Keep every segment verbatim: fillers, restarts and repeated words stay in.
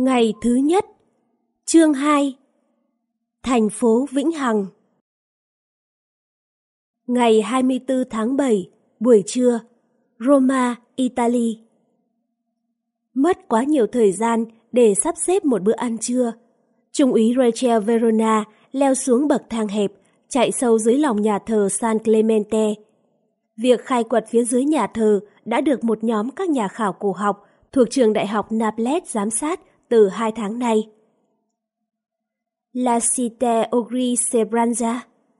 Ngày thứ nhất. Chương hai. Thành phố Vĩnh Hằng. Ngày hai mươi tư tháng bảy, buổi trưa, Roma, Italy. Mất quá nhiều thời gian để sắp xếp một bữa ăn trưa. Trung úy Rachel Verona leo xuống bậc thang hẹp, chạy sâu dưới lòng nhà thờ San Clemente. Việc khai quật phía dưới nhà thờ đã được một nhóm các nhà khảo cổ học thuộc trường đại học Naples giám sát từ hai tháng nay. La Cité Ogri Sebranza.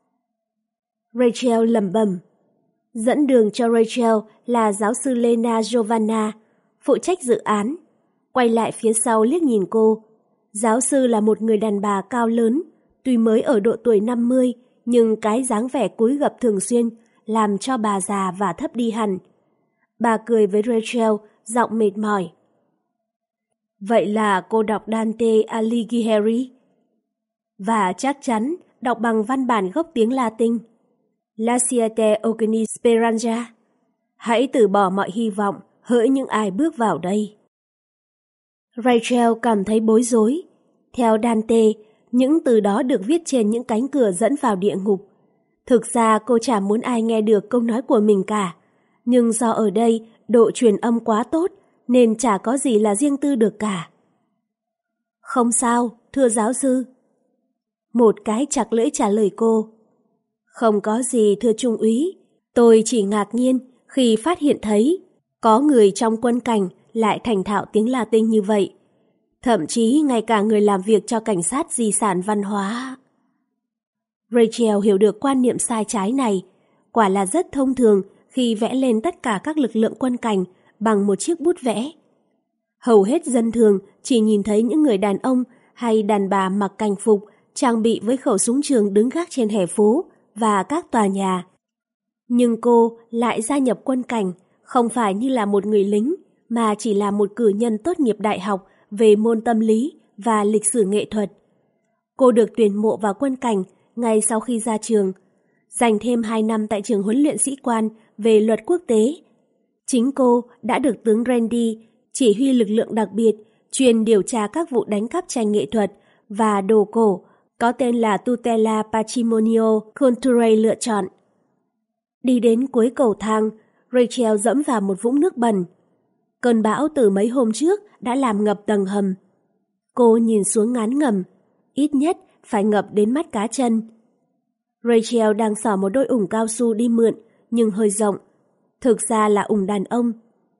Rachel lẩm bẩm. Dẫn đường cho Rachel là giáo sư Lena Giovanna, phụ trách dự án. Quay lại phía sau liếc nhìn cô. Giáo sư là một người đàn bà cao lớn, tuy mới ở độ tuổi năm mươi, nhưng cái dáng vẻ cúi gập thường xuyên làm cho bà già và thấp đi hẳn. Bà cười với Rachel, giọng mệt mỏi. Vậy là cô đọc Dante Alighieri? Và chắc chắn đọc bằng văn bản gốc tiếng Latin. Lasciate ogni speranza. Hãy từ bỏ mọi hy vọng hỡi những ai bước vào đây. Rachel cảm thấy bối rối. Theo Dante, những từ đó được viết trên những cánh cửa dẫn vào địa ngục. Thực ra cô chả muốn ai nghe được câu nói của mình cả. Nhưng do ở đây độ truyền âm quá tốt nên chả có gì là riêng tư được cả. Không sao, thưa giáo sư. Một cái chặt lưỡi trả lời cô. Không có gì thưa trung úy. Tôi chỉ ngạc nhiên khi phát hiện thấy có người trong quân cảnh lại thành thạo tiếng Latin như vậy. Thậm chí ngay cả người làm việc cho cảnh sát di sản văn hóa. Rachel hiểu được quan niệm sai trái này. Quả là rất thông thường khi vẽ lên tất cả các lực lượng quân cảnh bằng một chiếc bút vẽ. Hầu hết dân thường chỉ nhìn thấy những người đàn ông hay đàn bà mặc cảnh phục trang bị với khẩu súng trường đứng gác trên hè phố và các tòa nhà. Nhưng cô lại gia nhập quân cảnh không phải như là một người lính mà chỉ là một cử nhân tốt nghiệp đại học về môn tâm lý và lịch sử nghệ thuật. Cô được tuyển mộ vào quân cảnh ngay sau khi ra trường, dành thêm hai năm tại trường huấn luyện sĩ quan về luật quốc tế. Chính cô đã được tướng Randy chỉ huy lực lượng đặc biệt chuyên điều tra các vụ đánh cắp tranh nghệ thuật và đồ cổ có tên là Tutela Patrimonio Culturale lựa chọn. Đi đến cuối cầu thang, Rachel dẫm vào một vũng nước bẩn. Cơn bão từ mấy hôm trước đã làm ngập tầng hầm. Cô nhìn xuống ngán ngẩm, ít nhất phải ngập đến mắt cá chân. Rachel đang xỏ một đôi ủng cao su đi mượn, nhưng hơi rộng. Thực ra là ủng đàn ông.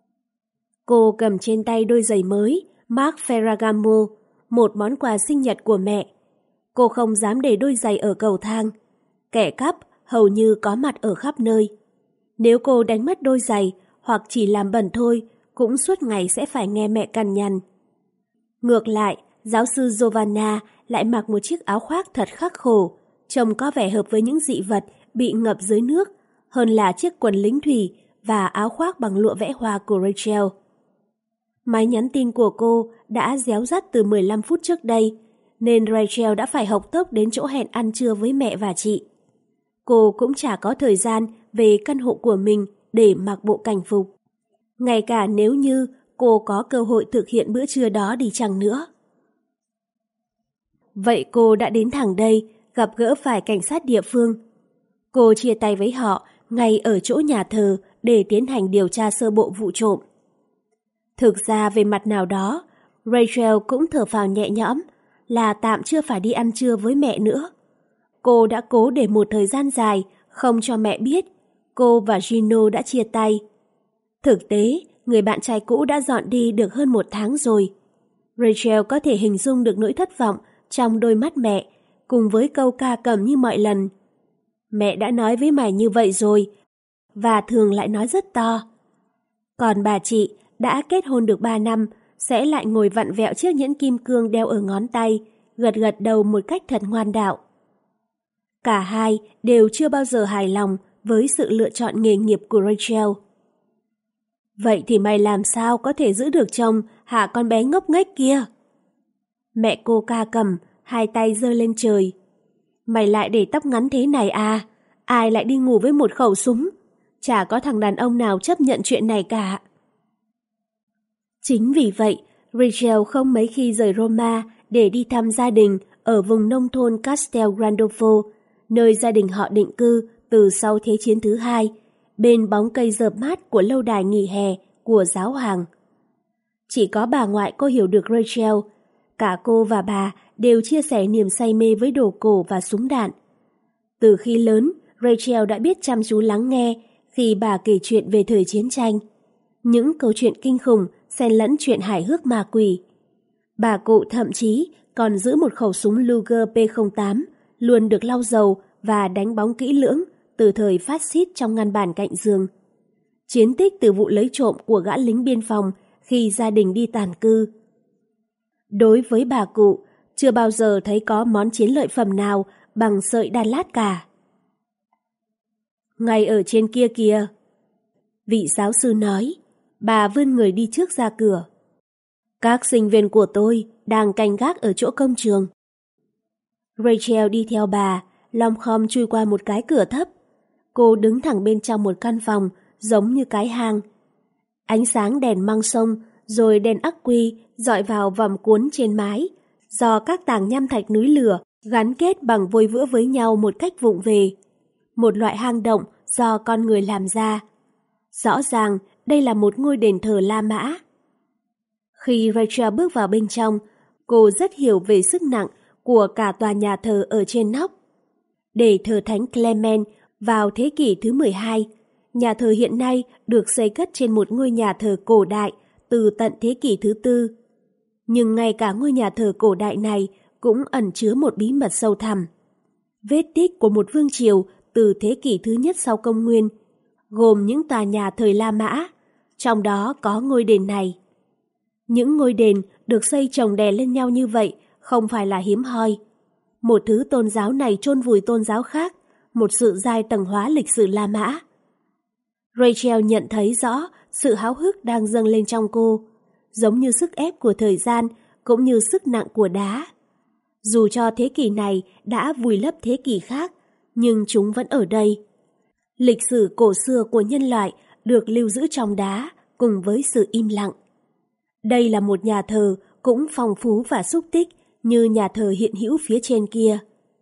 Cô cầm trên tay đôi giày mới, Marc Ferragamo, một món quà sinh nhật của mẹ. Cô không dám để đôi giày ở cầu thang. Kẻ cắp hầu như có mặt ở khắp nơi. Nếu cô đánh mất đôi giày hoặc chỉ làm bẩn thôi, cũng suốt ngày sẽ phải nghe mẹ cằn nhằn. Ngược lại, giáo sư Giovanna lại mặc một chiếc áo khoác thật khắc khổ, trông có vẻ hợp với những dị vật bị ngập dưới nước, hơn là chiếc quần lính thủy và áo khoác bằng lụa vẽ hoa của Rachel. Máy nhắn tin của cô đã réo rắt từ mười lăm phút trước đây, nên Rachel đã phải hộc tốc đến chỗ hẹn ăn trưa với mẹ và chị. Cô cũng chả có thời gian về căn hộ của mình để mặc bộ cảnh phục. Ngay cả nếu như cô có cơ hội thực hiện bữa trưa đó đi chăng nữa. Vậy cô đã đến thẳng đây, gặp gỡ phải cảnh sát địa phương. Cô chia tay với họ ngay ở chỗ nhà thờ để tiến hành điều tra sơ bộ vụ trộm. Thực ra về mặt nào đó, Rachel cũng thở phào nhẹ nhõm là tạm chưa phải đi ăn trưa với mẹ nữa. Cô đã cố để một thời gian dài không cho mẹ biết cô và Gino đã chia tay. Thực tế, người bạn trai cũ đã dọn đi được hơn một tháng rồi. Rachel có thể hình dung được nỗi thất vọng trong đôi mắt mẹ, cùng với câu ca cầm như mọi lần. Mẹ đã nói với mày như vậy rồi, và thường lại nói rất to. Còn bà chị đã kết hôn được ba năm, sẽ lại ngồi vặn vẹo chiếc nhẫn kim cương đeo ở ngón tay, gật gật đầu một cách thật ngoan đạo. Cả hai đều chưa bao giờ hài lòng với sự lựa chọn nghề nghiệp của Rachel. Vậy thì mày làm sao có thể giữ được chồng hạ con bé ngốc nghếch kia? Mẹ cô ca cầm, hai tay giơ lên trời. Mày lại để tóc ngắn thế này à? Ai lại đi ngủ với một khẩu súng? Chả có thằng đàn ông nào chấp nhận chuyện này cả. Chính vì vậy, Rachel không mấy khi rời Roma để đi thăm gia đình ở vùng nông thôn Castel Gandolfo, nơi gia đình họ định cư từ sau Thế chiến thứ hai, bên bóng cây rợp mát của lâu đài nghỉ hè của giáo hoàng. Chỉ có bà ngoại cô hiểu được Rachel, cả cô và bà đều chia sẻ niềm say mê với đồ cổ và súng đạn. Từ khi lớn, Rachel đã biết chăm chú lắng nghe khi bà kể chuyện về thời chiến tranh, những câu chuyện kinh khủng xen lẫn chuyện hài hước ma quỷ. Bà cụ thậm chí còn giữ một khẩu súng Luger P không tám luôn được lau dầu và đánh bóng kỹ lưỡng từ thời phát xít trong ngăn bàn cạnh giường. Chiến tích từ vụ lấy trộm của gã lính biên phòng khi gia đình đi tản cư. Đối với bà cụ, chưa bao giờ thấy có món chiến lợi phẩm nào bằng sợi đan lát cả. Ngay ở trên kia kìa, vị giáo sư nói, bà vươn người đi trước ra cửa. Các sinh viên của tôi đang canh gác ở chỗ công trường. Rachel đi theo bà, lom khom chui qua một cái cửa thấp. Cô đứng thẳng bên trong một căn phòng giống như cái hang. Ánh sáng đèn măng sông rồi đèn ắc quy dọi vào vòm cuốn trên mái, do các tảng nham thạch núi lửa gắn kết bằng vôi vữa với nhau một cách vụng về. Một loại hang động do con người làm ra. Rõ ràng đây là một ngôi đền thờ La Mã. Khi Rachel bước vào bên trong, cô rất hiểu về sức nặng của cả tòa nhà thờ ở trên nóc. Để thờ Thánh Clement vào thế kỷ thứ mười hai, nhà thờ hiện nay được xây cất trên một ngôi nhà thờ cổ đại từ tận thế kỷ thứ tư. Nhưng ngay cả ngôi nhà thờ cổ đại này cũng ẩn chứa một bí mật sâu thẳm. Vết tích của một vương triều từ thế kỷ thứ nhất sau công nguyên, gồm những tòa nhà thời La Mã, trong đó có ngôi đền này. Những ngôi đền được xây chồng đè lên nhau như vậy không phải là hiếm hoi. Một thứ tôn giáo này chôn vùi tôn giáo khác, một sự giai tầng hóa lịch sử La Mã. Rachel nhận thấy rõ sự háo hức đang dâng lên trong cô, giống như sức ép của thời gian cũng như sức nặng của đá. Dù cho thế kỷ này đã vùi lấp thế kỷ khác, nhưng chúng vẫn ở đây. Lịch sử cổ xưa của nhân loại được lưu giữ trong đá cùng với sự im lặng. Đây là một nhà thờ cũng phong phú và xúc tích như nhà thờ hiện hữu phía trên kia.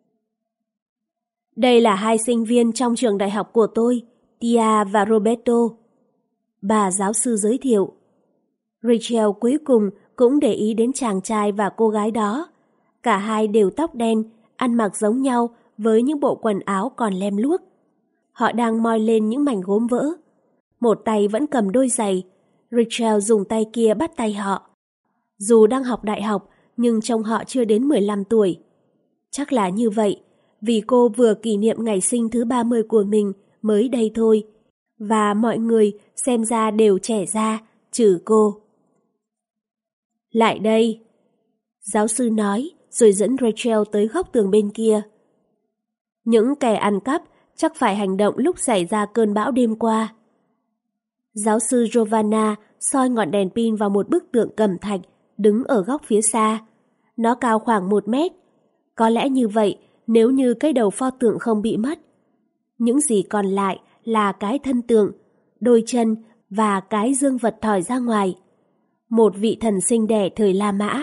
Đây là hai sinh viên trong trường đại học của tôi, Tia và Roberto. Bà giáo sư giới thiệu. Rachel cuối cùng cũng để ý đến chàng trai và cô gái đó. Cả hai đều tóc đen, ăn mặc giống nhau với những bộ quần áo còn lem luốc. Họ đang moi lên những mảnh gốm vỡ. Một tay vẫn cầm đôi giày. Rachel dùng tay kia bắt tay họ. Dù đang học đại học, nhưng trông họ chưa đến mười lăm tuổi. Chắc là như vậy, vì cô vừa kỷ niệm ngày sinh thứ ba mươi của mình mới đây thôi. Và mọi người xem ra đều trẻ ra, trừ cô. Lại đây, giáo sư nói, rồi dẫn Rachel tới góc tường bên kia. Những kẻ ăn cắp chắc phải hành động lúc xảy ra cơn bão đêm qua. Giáo sư Giovanna soi ngọn đèn pin vào một bức tượng cẩm thạch đứng ở góc phía xa. Nó cao khoảng một mét. Có lẽ như vậy nếu như cái đầu pho tượng không bị mất. Những gì còn lại là cái thân tượng, đôi chân và cái dương vật thỏi ra ngoài. Một vị thần sinh đẻ thời La Mã.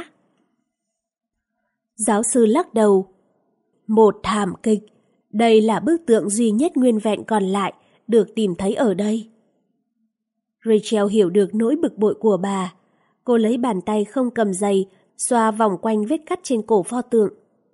Giáo sư lắc đầu. Một thảm kịch. Đây là bức tượng duy nhất nguyên vẹn còn lại được tìm thấy ở đây. Rachel hiểu được nỗi bực bội của bà. Cô lấy bàn tay không cầm giày xoa vòng quanh vết cắt trên cổ pho tượng.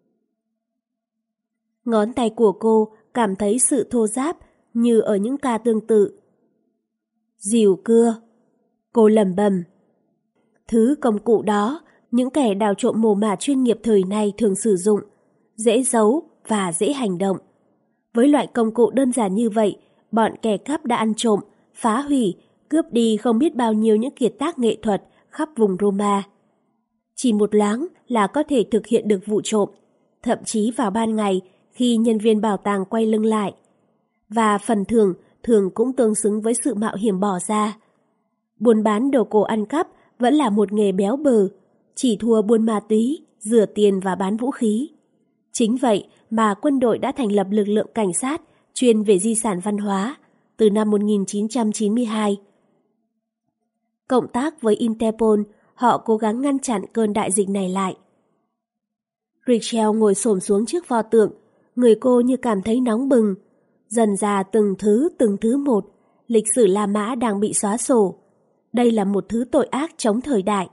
Ngón tay của cô cảm thấy sự thô ráp như ở những ca tương tự. Dìu cưa. Cô lẩm bẩm. Thứ công cụ đó, những kẻ đào trộm mồ mả chuyên nghiệp thời nay thường sử dụng, dễ giấu và dễ hành động. Với loại công cụ đơn giản như vậy, bọn kẻ cắp đã ăn trộm, phá hủy, cướp đi không biết bao nhiêu những kiệt tác nghệ thuật khắp vùng Roma. Chỉ một loáng là có thể thực hiện được vụ trộm, thậm chí vào ban ngày khi nhân viên bảo tàng quay lưng lại. Và phần thưởng thường cũng tương xứng với sự mạo hiểm bỏ ra. Buôn bán đồ cổ ăn cắp vẫn là một nghề béo bở, chỉ thua buôn ma túy, rửa tiền và bán vũ khí. Chính vậy mà quân đội đã thành lập lực lượng cảnh sát chuyên về di sản văn hóa từ năm một nghìn chín trăm chín mươi hai. Cộng tác với Interpol, họ cố gắng ngăn chặn cơn đại dịch này lại. Rachel ngồi xổm xuống trước pho tượng, người cô như cảm thấy nóng bừng. Dần ra từng thứ từng thứ một, lịch sử La Mã đang bị xóa sổ. Đây là một thứ tội ác chống thời đại.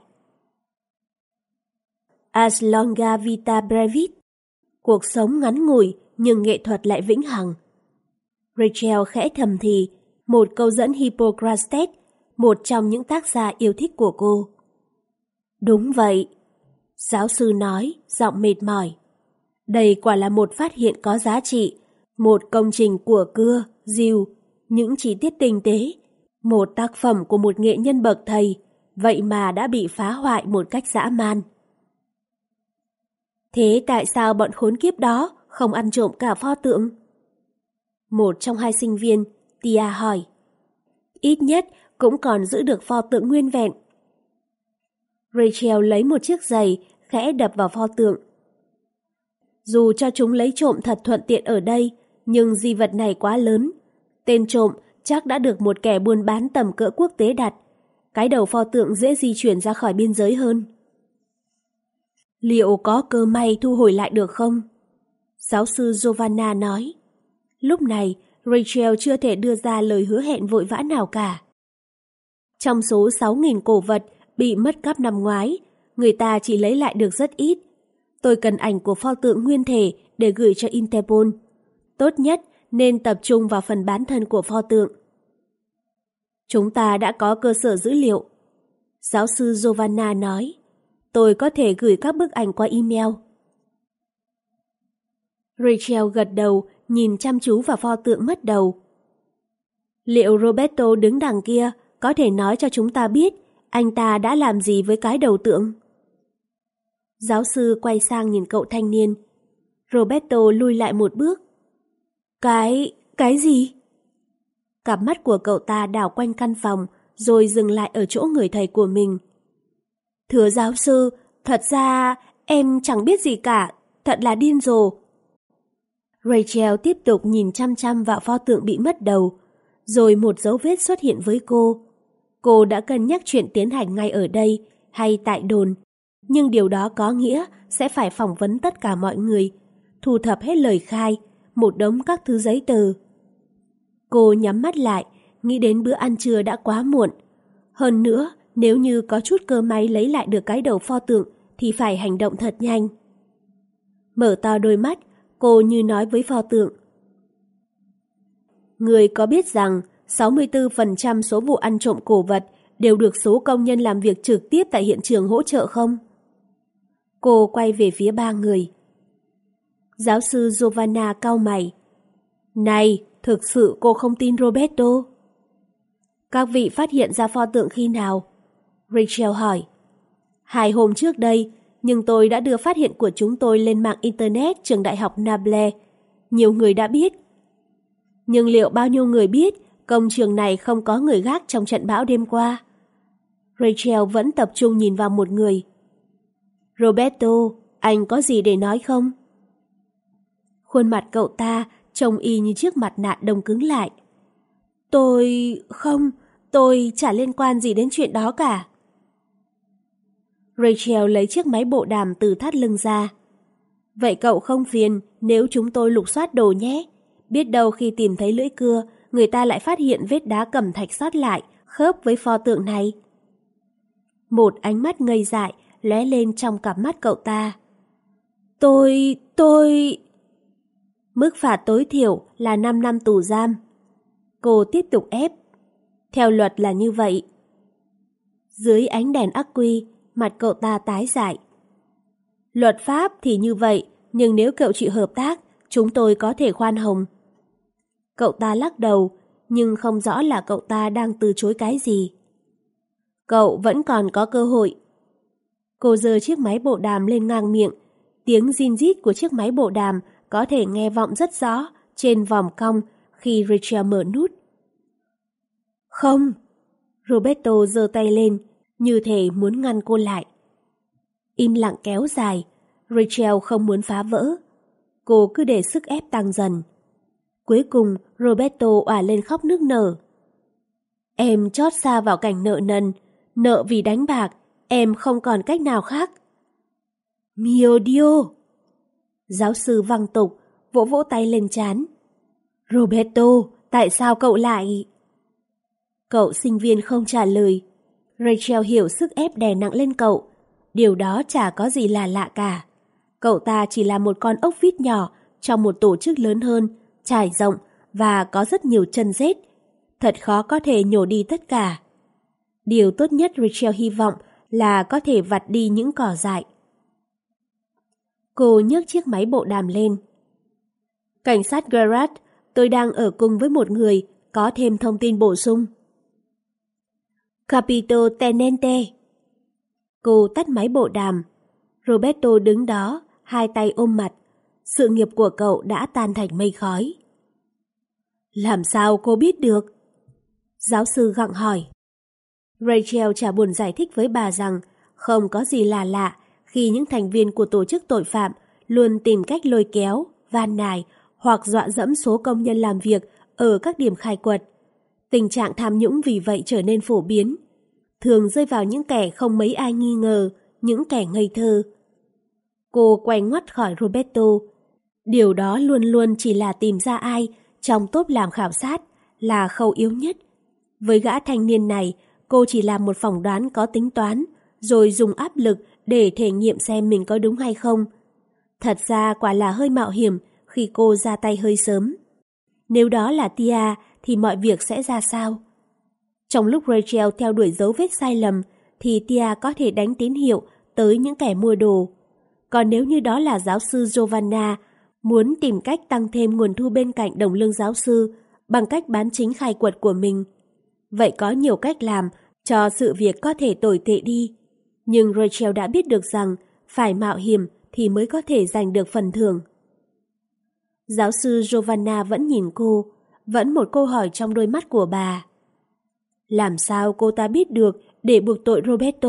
As longa vita brevit. Cuộc sống ngắn ngủi nhưng nghệ thuật lại vĩnh hằng. Rachel khẽ thầm thì, một câu dẫn Hippocrates, một trong những tác giả yêu thích của cô. Đúng vậy, giáo sư nói, giọng mệt mỏi. Đây quả là một phát hiện có giá trị, một công trình của cưa, diều, những chi tiết tinh tế, một tác phẩm của một nghệ nhân bậc thầy, vậy mà đã bị phá hoại một cách dã man. Thế tại sao bọn khốn kiếp đó không ăn trộm cả pho tượng? Một trong hai sinh viên, Tia hỏi. Ít nhất cũng còn giữ được pho tượng nguyên vẹn. Rachel lấy một chiếc giày, khẽ đập vào pho tượng. Dù cho chúng lấy trộm thật thuận tiện ở đây, nhưng di vật này quá lớn. Tên trộm chắc đã được một kẻ buôn bán tầm cỡ quốc tế đặt. Cái đầu pho tượng dễ di chuyển ra khỏi biên giới hơn. Liệu có cơ may thu hồi lại được không? Giáo sư Giovanna nói. Lúc này, Rachel chưa thể đưa ra lời hứa hẹn vội vã nào cả. Trong số sáu nghìn cổ vật bị mất cắp năm ngoái, người ta chỉ lấy lại được rất ít. Tôi cần ảnh của pho tượng nguyên thể để gửi cho Interpol. Tốt nhất nên tập trung vào phần bán thân của pho tượng. Chúng ta đã có cơ sở dữ liệu. Giáo sư Giovanna nói. Tôi có thể gửi các bức ảnh qua email. Rachel gật đầu, nhìn chăm chú vào pho tượng mất đầu. Liệu Roberto đứng đằng kia có thể nói cho chúng ta biết anh ta đã làm gì với cái đầu tượng? Giáo sư quay sang nhìn cậu thanh niên. Roberto lùi lại một bước. Cái... cái gì? Cặp mắt của cậu ta đảo quanh căn phòng rồi dừng lại ở chỗ người thầy của mình. Thưa giáo sư, thật ra em chẳng biết gì cả, thật là điên rồ. Rachel tiếp tục nhìn chăm chăm vào pho tượng bị mất đầu, rồi một dấu vết xuất hiện với cô. Cô đã cân nhắc chuyện tiến hành ngay ở đây hay tại đồn, nhưng điều đó có nghĩa sẽ phải phỏng vấn tất cả mọi người, thu thập hết lời khai, một đống các thứ giấy tờ. Cô nhắm mắt lại, nghĩ đến bữa ăn trưa đã quá muộn. Hơn nữa, nếu như có chút cơ may lấy lại được cái đầu pho tượng thì phải hành động thật nhanh. Mở to đôi mắt, cô như nói với pho tượng. Người có biết rằng sáu mươi tư phần trăm số vụ ăn trộm cổ vật đều được số công nhân làm việc trực tiếp tại hiện trường hỗ trợ không? Cô quay về phía ba người. Giáo sư Giovanna cau mày. Này, thực sự cô không tin Roberto? Các vị phát hiện ra pho tượng khi nào? Rachel hỏi. Hai hôm trước đây, nhưng tôi đã đưa phát hiện của chúng tôi lên mạng Internet trường đại học Nablus. Nhiều người đã biết. Nhưng liệu bao nhiêu người biết công trường này không có người gác trong trận bão đêm qua? Rachel vẫn tập trung nhìn vào một người. Roberto, anh có gì để nói không? Khuôn mặt cậu ta trông y như chiếc mặt nạ đông cứng lại. Tôi... không, tôi chả liên quan gì đến chuyện đó cả. Rachel lấy chiếc máy bộ đàm từ thắt lưng ra. Vậy cậu không phiền nếu chúng tôi lục soát đồ nhé. Biết đâu khi tìm thấy lưỡi cưa, người ta lại phát hiện vết đá cẩm thạch sót lại, khớp với pho tượng này. Một ánh mắt ngây dại lóe lên trong cặp mắt cậu ta. Tôi... tôi... Mức phạt tối thiểu là năm năm tù giam. Cô tiếp tục ép. Theo luật là như vậy. Dưới ánh đèn ắc quy, mặt cậu ta tái dại. Luật pháp thì như vậy, nhưng nếu cậu chịu hợp tác, chúng tôi có thể khoan hồng. Cậu ta lắc đầu, nhưng không rõ là cậu ta đang từ chối cái gì. Cậu vẫn còn có cơ hội. Cô giơ chiếc máy bộ đàm lên ngang miệng. Tiếng rin rít của chiếc máy bộ đàm có thể nghe vọng rất rõ trên vòng cong khi Rachel mở nút. Không! Roberto giơ tay lên, như thể muốn ngăn cô lại. Im lặng kéo dài, Rachel không muốn phá vỡ. Cô cứ để sức ép tăng dần. Cuối cùng, Roberto òa lên khóc nức nở. Em chót xa vào cảnh nợ nần, nợ vì đánh bạc, em không còn cách nào khác. Mio Dio! Giáo sư văng tục, vỗ vỗ tay lên trán. Roberto, tại sao cậu lại... Cậu sinh viên không trả lời. Rachel hiểu sức ép đè nặng lên cậu. Điều đó chả có gì là lạ cả. Cậu ta chỉ là một con ốc vít nhỏ trong một tổ chức lớn hơn, trải rộng và có rất nhiều chân rết. Thật khó có thể nhổ đi tất cả. Điều tốt nhất Rachel hy vọng là có thể vặt đi những cỏ dại. Cô nhấc chiếc máy bộ đàm lên. Cảnh sát Gerard, tôi đang ở cùng với một người, có thêm thông tin bổ sung. Capito Tenente. Cô tắt máy bộ đàm. Roberto đứng đó, hai tay ôm mặt. Sự nghiệp của cậu đã tan thành mây khói. Làm sao cô biết được? Giáo sư gặng hỏi. Rachel chả buồn giải thích với bà rằng không có gì là lạ khi những thành viên của tổ chức tội phạm luôn tìm cách lôi kéo, van nài hoặc dọa dẫm số công nhân làm việc ở các điểm khai quật. Tình trạng tham nhũng vì vậy trở nên phổ biến, thường rơi vào những kẻ không mấy ai nghi ngờ, những kẻ ngây thơ. Cô quay ngoắt khỏi Roberto. Điều đó luôn luôn chỉ là tìm ra ai trong tốp làm khảo sát là khâu yếu nhất. Với gã thanh niên này, cô chỉ làm một phỏng đoán có tính toán, rồi dùng áp lực để thể nghiệm xem mình có đúng hay không. Thật ra quả là hơi mạo hiểm khi cô ra tay hơi sớm. Nếu đó là Tia thì mọi việc sẽ ra sao? Trong lúc Rachel theo đuổi dấu vết sai lầm thì Tia có thể đánh tín hiệu tới những kẻ mua đồ. Còn nếu như đó là giáo sư Giovanna muốn tìm cách tăng thêm nguồn thu bên cạnh đồng lương giáo sư bằng cách bán chính khai quật của mình, vậy có nhiều cách làm cho sự việc có thể tồi tệ đi. Nhưng Rachel đã biết được rằng phải mạo hiểm thì mới có thể giành được phần thưởng. Giáo sư Giovanna vẫn nhìn cô, vẫn một câu hỏi trong đôi mắt của bà. Làm sao cô ta biết được để buộc tội Roberto?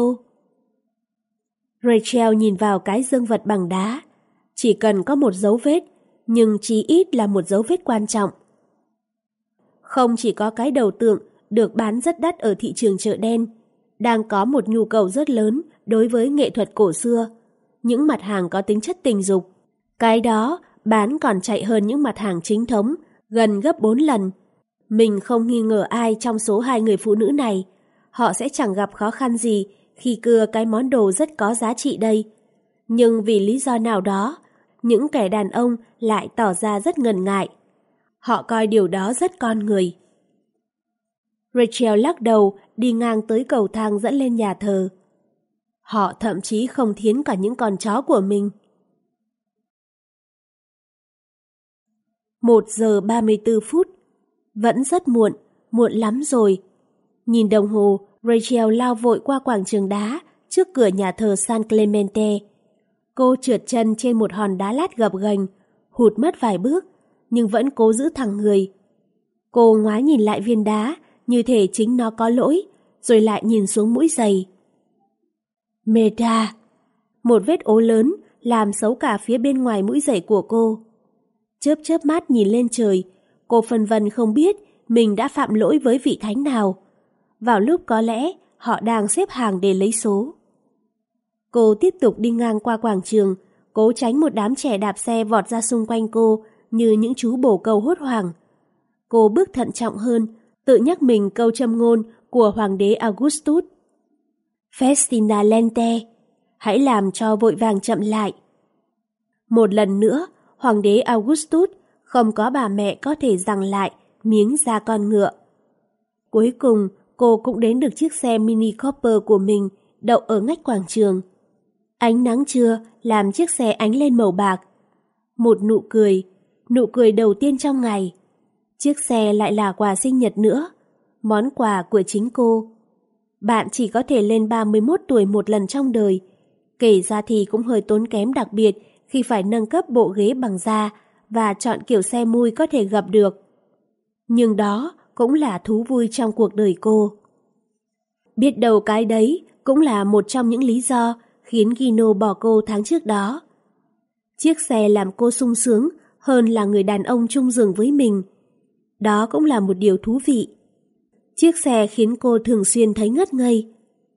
Rachel nhìn vào cái dương vật bằng đá. Chỉ cần có một dấu vết, nhưng chí ít là một dấu vết quan trọng. Không chỉ có cái đầu tượng được bán rất đắt ở thị trường chợ đen, đang có một nhu cầu rất lớn đối với nghệ thuật cổ xưa, những mặt hàng có tính chất tình dục. Cái đó bán còn chạy hơn những mặt hàng chính thống, gần gấp bốn lần. Mình không nghi ngờ ai trong số hai người phụ nữ này, họ sẽ chẳng gặp khó khăn gì khi cưa cái món đồ rất có giá trị đây. Nhưng vì lý do nào đó, những kẻ đàn ông lại tỏ ra rất ngần ngại. Họ coi điều đó rất con người. Rachel lắc đầu đi ngang tới cầu thang dẫn lên nhà thờ. Họ thậm chí không thiến cả những con chó của mình. Một giờ ba mươi tư phút. Vẫn rất muộn, muộn lắm rồi. Nhìn đồng hồ, Rachel lao vội qua quảng trường đá trước cửa nhà thờ San Clemente. Cô trượt chân trên một hòn đá lát gập ghềnh, hụt mất vài bước, nhưng vẫn cố giữ thẳng người. Cô ngoái nhìn lại viên đá, như thể chính nó có lỗi, rồi lại nhìn xuống mũi giày. Meta! Một vết ố lớn làm xấu cả phía bên ngoài mũi giày của cô. Chớp chớp mắt nhìn lên trời, cô phân vân không biết mình đã phạm lỗi với vị thánh nào. Vào lúc có lẽ họ đang xếp hàng để lấy số. Cô tiếp tục đi ngang qua quảng trường, cố tránh một đám trẻ đạp xe vọt ra xung quanh cô như những chú bồ câu hốt hoảng. Cô bước thận trọng hơn, tự nhắc mình câu châm ngôn của Hoàng đế Augustus. Festina lente, hãy làm cho vội vàng chậm lại. Một lần nữa, Hoàng đế Augustus không có bà mẹ có thể giằng lại miếng da con ngựa. Cuối cùng, cô cũng đến được chiếc xe Mini Cooper của mình đậu ở ngách quảng trường. Ánh nắng trưa làm chiếc xe ánh lên màu bạc. Một nụ cười, nụ cười đầu tiên trong ngày. Chiếc xe lại là quà sinh nhật nữa, món quà của chính cô. Bạn chỉ có thể lên ba mươi mốt tuổi một lần trong đời, kể ra thì cũng hơi tốn kém, đặc biệt khi phải nâng cấp bộ ghế bằng da và chọn kiểu xe mui có thể gặp được. Nhưng đó cũng là thú vui trong cuộc đời cô. Biết đâu cái đấy cũng là một trong những lý do khiến Gino bỏ cô tháng trước đó. Chiếc xe làm cô sung sướng hơn là người đàn ông chung giường với mình. Đó cũng là một điều thú vị. Chiếc xe khiến cô thường xuyên thấy ngất ngây.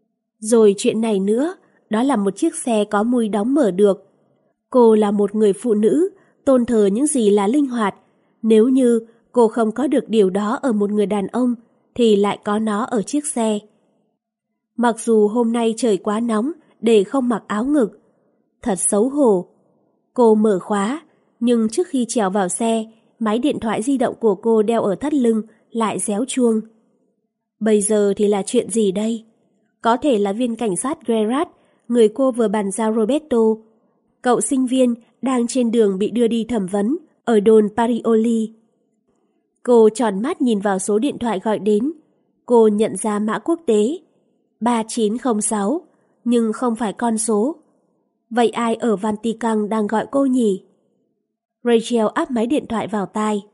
Rồi chuyện này nữa, đó là một chiếc xe có mui đóng mở được. Cô là một người phụ nữ, tôn thờ những gì là linh hoạt. Nếu như cô không có được điều đó ở một người đàn ông, thì lại có nó ở chiếc xe. Mặc dù hôm nay trời quá nóng để không mặc áo ngực. Thật xấu hổ. Cô mở khóa, nhưng trước khi trèo vào xe, máy điện thoại di động của cô đeo ở thắt lưng lại réo chuông. Bây giờ thì là chuyện gì đây? Có thể là viên cảnh sát Gerard, người cô vừa bàn giao Roberto. Cậu sinh viên đang trên đường bị đưa đi thẩm vấn ở đồn Parioli. Cô tròn mắt nhìn vào số điện thoại gọi đến. Cô nhận ra mã quốc tế ba chín không sáu, nhưng không phải con số. Vậy ai ở Vatican đang gọi cô nhỉ? Rachel áp máy điện thoại vào tai.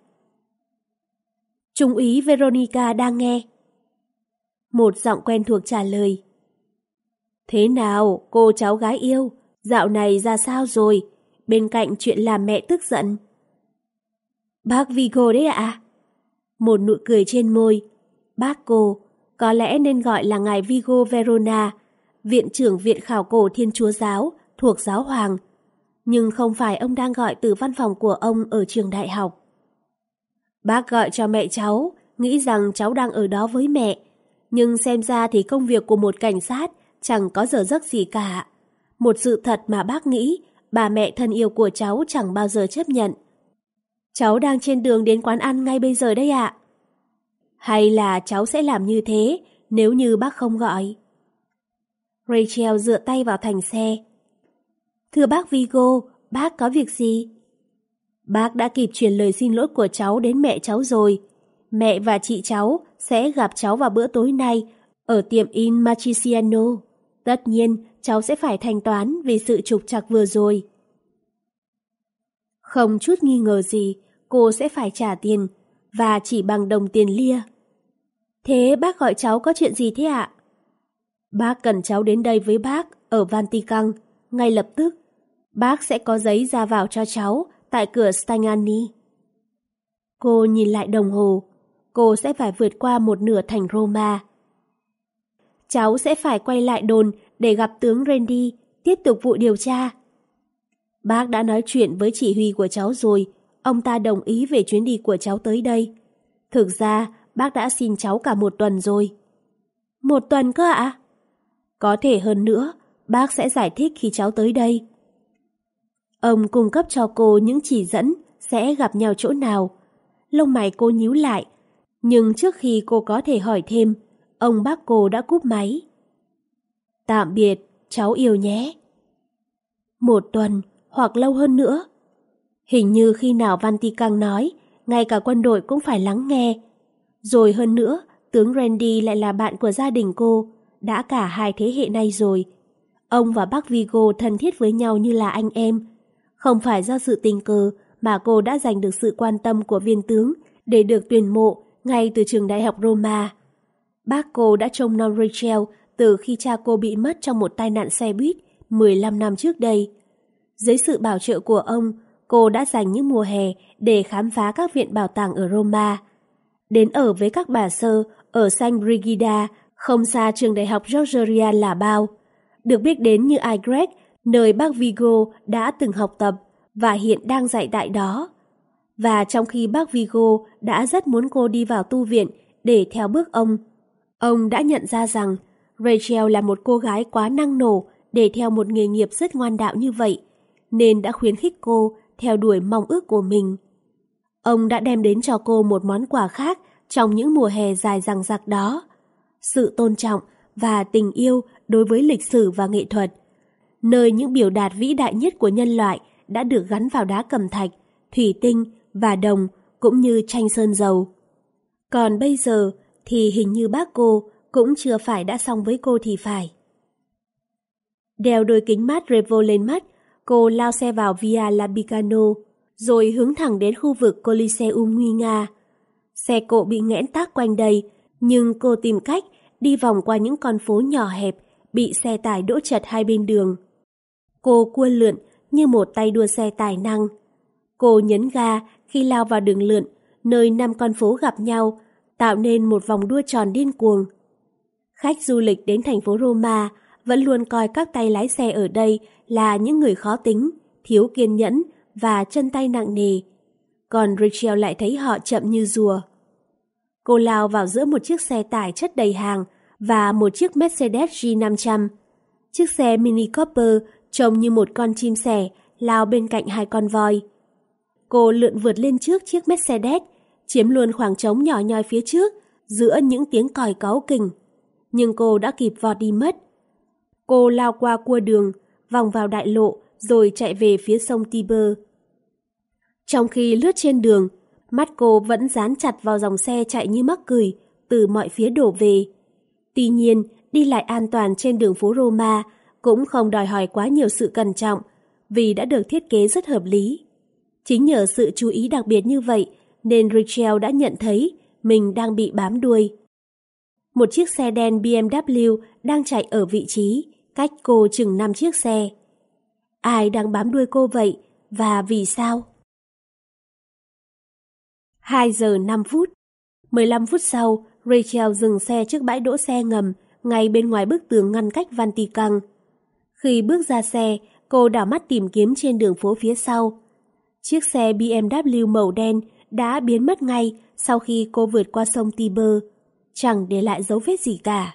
Trung úy Veronica đang nghe. Một giọng quen thuộc trả lời. Thế nào, cô cháu gái yêu, dạo này ra sao rồi? Bên cạnh chuyện làm mẹ tức giận. Bác Vigo đấy ạ. Một nụ cười trên môi. Bác cô, có lẽ nên gọi là ngài Vigo Verona, viện trưởng Viện Khảo cổ Thiên Chúa Giáo thuộc Giáo hoàng. Nhưng không phải ông đang gọi từ văn phòng của ông ở trường đại học. Bác gọi cho mẹ cháu, nghĩ rằng cháu đang ở đó với mẹ. Nhưng xem ra thì công việc của một cảnh sát chẳng có giờ giấc gì cả. Một sự thật mà bác nghĩ bà mẹ thân yêu của cháu chẳng bao giờ chấp nhận. Cháu đang trên đường đến quán ăn ngay bây giờ đấy ạ. Hay là cháu sẽ làm như thế nếu như bác không gọi? Rachel dựa tay vào thành xe. Thưa bác Vigo, bác có việc gì? Bác đã kịp truyền lời xin lỗi của cháu đến mẹ cháu rồi. Mẹ và chị cháu sẽ gặp cháu vào bữa tối nay ở tiệm In Matriciano. Tất nhiên, cháu sẽ phải thanh toán vì sự trục trặc vừa rồi. Không chút nghi ngờ gì, cô sẽ phải trả tiền, và chỉ bằng đồng tiền lia. Thế bác gọi cháu có chuyện gì thế ạ? Bác cần cháu đến đây với bác ở Vatican, ngay lập tức. Bác sẽ có giấy ra vào cho cháu tại cửa Stagnani. Cô nhìn lại đồng hồ. Cô sẽ phải vượt qua một nửa thành Roma. Cháu sẽ phải quay lại đồn để gặp tướng Randy, tiếp tục vụ điều tra. Bác đã nói chuyện với chỉ huy của cháu rồi, ông ta đồng ý về chuyến đi của cháu tới đây. Thực ra, bác đã xin cháu cả một tuần rồi. Một tuần cơ ạ? Có thể hơn nữa, bác sẽ giải thích khi cháu tới đây. Ông cung cấp cho cô những chỉ dẫn sẽ gặp nhau chỗ nào. Lông mày cô nhíu lại, nhưng trước khi cô có thể hỏi thêm, ông bác cô đã cúp máy. Tạm biệt, cháu yêu nhé. Một tuần, hoặc lâu hơn nữa. Hình như khi nào Vatican nói, ngay cả quân đội cũng phải lắng nghe. Rồi hơn nữa, tướng Randy lại là bạn của gia đình cô, đã cả hai thế hệ nay rồi. Ông và bác Vigo thân thiết với nhau như là anh em. Không phải do sự tình cờ mà cô đã giành được sự quan tâm của viên tướng để được tuyển mộ ngay từ trường đại học Roma. Bác cô đã trông nom Rachel từ khi cha cô bị mất trong một tai nạn xe buýt mười lăm năm trước đây. Dưới sự bảo trợ của ông, cô đã dành những mùa hè để khám phá các viện bảo tàng ở Roma. Đến ở với các bà sơ ở San Brigida, không xa trường đại học Georgia là bao. Được biết đến như Aigrec, nơi bác Vigo đã từng học tập và hiện đang dạy tại đó. Và trong khi bác Vigo đã rất muốn cô đi vào tu viện để theo bước ông, ông đã nhận ra rằng Rachel là một cô gái quá năng nổ để theo một nghề nghiệp rất ngoan đạo như vậy, nên đã khuyến khích cô theo đuổi mong ước của mình. Ông đã đem đến cho cô một món quà khác trong những mùa hè dài dằng dặc đó. Sự tôn trọng và tình yêu đối với lịch sử và nghệ thuật, nơi những biểu đạt vĩ đại nhất của nhân loại đã được gắn vào đá cẩm thạch, thủy tinh và đồng cũng như tranh sơn dầu. Còn bây giờ thì hình như bác cô cũng chưa phải đã xong với cô thì phải. Đeo đôi kính mát Revo lên mắt, cô lao xe vào Via Labicano, rồi hướng thẳng đến khu vực Coliseum nguy nga. Xe cộ bị nghẽn tắc quanh đây, nhưng cô tìm cách đi vòng qua những con phố nhỏ hẹp, bị xe tải đỗ chật hai bên đường. Cô cua lượn như một tay đua xe tài năng. Cô nhấn ga khi lao vào đường lượn, nơi năm con phố gặp nhau, tạo nên một vòng đua tròn điên cuồng. Khách du lịch đến thành phố Roma vẫn luôn coi các tay lái xe ở đây là những người khó tính, thiếu kiên nhẫn và chân tay nặng nề. Còn Rachel lại thấy họ chậm như rùa. Cô lao vào giữa một chiếc xe tải chất đầy hàng và một chiếc Mercedes G năm trăm. Chiếc xe Mini Cooper trông như một con chim sẻ lao bên cạnh hai con voi. Cô lượn vượt lên trước chiếc Mercedes, chiếm luôn khoảng trống nhỏ nhoi phía trước giữa những tiếng còi cáu kỉnh. Nhưng cô đã kịp vọt đi mất. Cô lao qua cua đường, vòng vào đại lộ rồi chạy về phía sông Tiber. Trong khi lướt trên đường, mắt cô vẫn dán chặt vào dòng xe chạy như mắc cười từ mọi phía đổ về. Tuy nhiên, đi lại an toàn trên đường phố Roma cũng không đòi hỏi quá nhiều sự cẩn trọng vì đã được thiết kế rất hợp lý. Chính nhờ sự chú ý đặc biệt như vậy nên Rachel đã nhận thấy mình đang bị bám đuôi. Một chiếc xe đen bê em vê đang chạy ở vị trí cách cô chừng năm chiếc xe. Ai đang bám đuôi cô vậy và vì sao? hai giờ năm phút. mười lăm phút sau, Rachel dừng xe trước bãi đỗ xe ngầm ngay bên ngoài bức tường ngăn cách Vatican. Khi bước ra xe, cô đảo mắt tìm kiếm trên đường phố phía sau. Chiếc xe bê em vê màu đen đã biến mất ngay sau khi cô vượt qua sông Tiber, chẳng để lại dấu vết gì cả.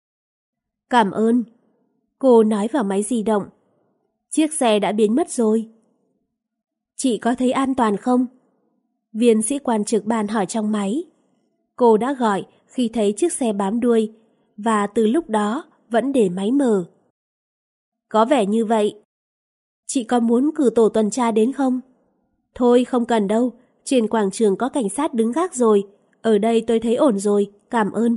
Cảm ơn, cô nói vào máy di động. Chiếc xe đã biến mất rồi. Chị có thấy an toàn không? Viên sĩ quan trực ban hỏi trong máy. Cô đã gọi khi thấy chiếc xe bám đuôi và từ lúc đó vẫn để máy mở. Có vẻ như vậy. Chị có muốn cử tổ tuần tra đến không? Thôi không cần đâu, trên quảng trường có cảnh sát đứng gác rồi. Ở đây tôi thấy ổn rồi, cảm ơn.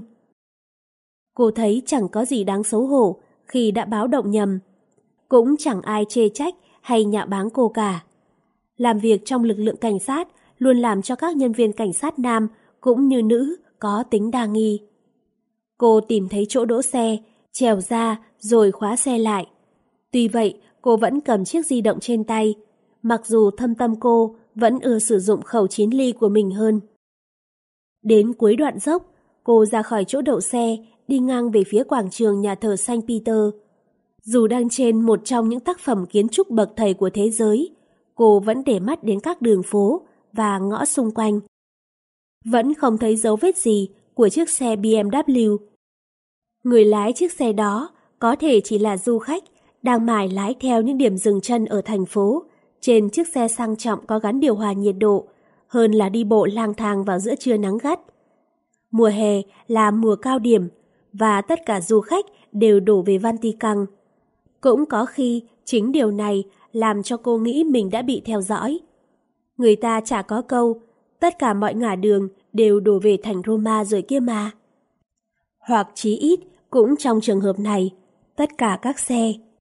Cô thấy chẳng có gì đáng xấu hổ khi đã báo động nhầm. Cũng chẳng ai chê trách hay nhạo báng cô cả. Làm việc trong lực lượng cảnh sát luôn làm cho các nhân viên cảnh sát nam cũng như nữ có tính đa nghi. Cô tìm thấy chỗ đỗ xe, trèo ra rồi khóa xe lại. Tuy vậy, cô vẫn cầm chiếc di động trên tay, mặc dù thâm tâm cô vẫn ưa sử dụng khẩu chín ly của mình hơn. Đến cuối đoạn dốc, cô ra khỏi chỗ đậu xe, đi ngang về phía quảng trường nhà thờ Saint Peter. Dù đang trên một trong những tác phẩm kiến trúc bậc thầy của thế giới, cô vẫn để mắt đến các đường phố và ngõ xung quanh. Vẫn không thấy dấu vết gì của chiếc xe bê em vê. Người lái chiếc xe đó có thể chỉ là du khách đang mải lái theo những điểm dừng chân ở thành phố trên chiếc xe sang trọng có gắn điều hòa nhiệt độ, hơn là đi bộ lang thang vào giữa trưa nắng gắt. Mùa hè là mùa cao điểm và tất cả du khách đều đổ về Vatican. Cũng có khi chính điều này làm cho cô nghĩ mình đã bị theo dõi. Người ta chả có câu, tất cả mọi ngả đường đều đổ về thành Roma rồi kia mà. Hoặc chí ít cũng trong trường hợp này, tất cả các xe.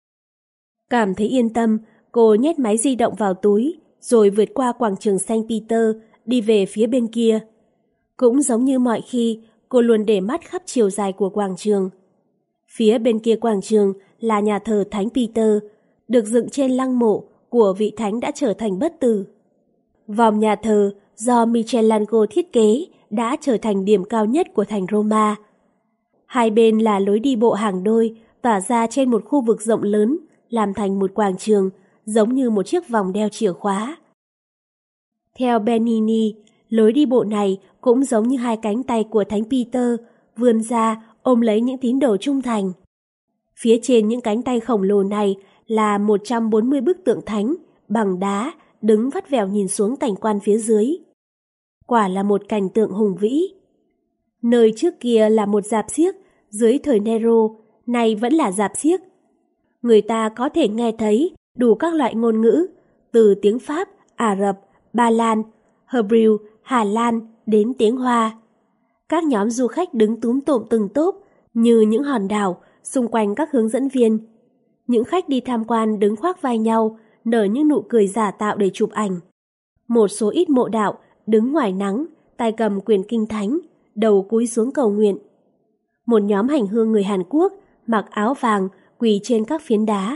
Cảm thấy yên tâm, cô nhét máy di động vào túi rồi vượt qua quảng trường Saint Peter đi về phía bên kia. Cũng giống như mọi khi, cô luôn để mắt khắp chiều dài của quảng trường. Phía bên kia quảng trường là nhà thờ Thánh Peter, được dựng trên lăng mộ của vị thánh đã trở thành bất tử. Vòm nhà thờ do Michelangelo thiết kế đã trở thành điểm cao nhất của thành Roma. Hai bên là lối đi bộ hàng đôi tỏa ra trên một khu vực rộng lớn, làm thành một quảng trường giống như một chiếc vòng đeo chìa khóa. Theo Bernini, lối đi bộ này cũng giống như hai cánh tay của Thánh Peter vươn ra ôm lấy những tín đồ trung thành. Phía trên những cánh tay khổng lồ này là một trăm bốn mươi bức tượng thánh bằng đá đứng vắt vẻo nhìn xuống cảnh quan phía dưới. Quả là một cảnh tượng hùng vĩ. Nơi trước kia là một rạp xiếc, dưới thời Nero, nay vẫn là rạp xiếc. Người ta có thể nghe thấy đủ các loại ngôn ngữ, từ tiếng Pháp, Ả Rập, Ba Lan, Hebrew, Hà Lan đến tiếng Hoa. Các nhóm du khách đứng túm tụm từng tốp như những hòn đảo xung quanh các hướng dẫn viên. Những khách đi tham quan đứng khoác vai nhau, nở những nụ cười giả tạo để chụp ảnh. Một số ít mộ đạo đứng ngoài nắng, tay cầm quyển kinh thánh, đầu cúi xuống cầu nguyện. Một nhóm hành hương người Hàn Quốc mặc áo vàng quỳ trên các phiến đá.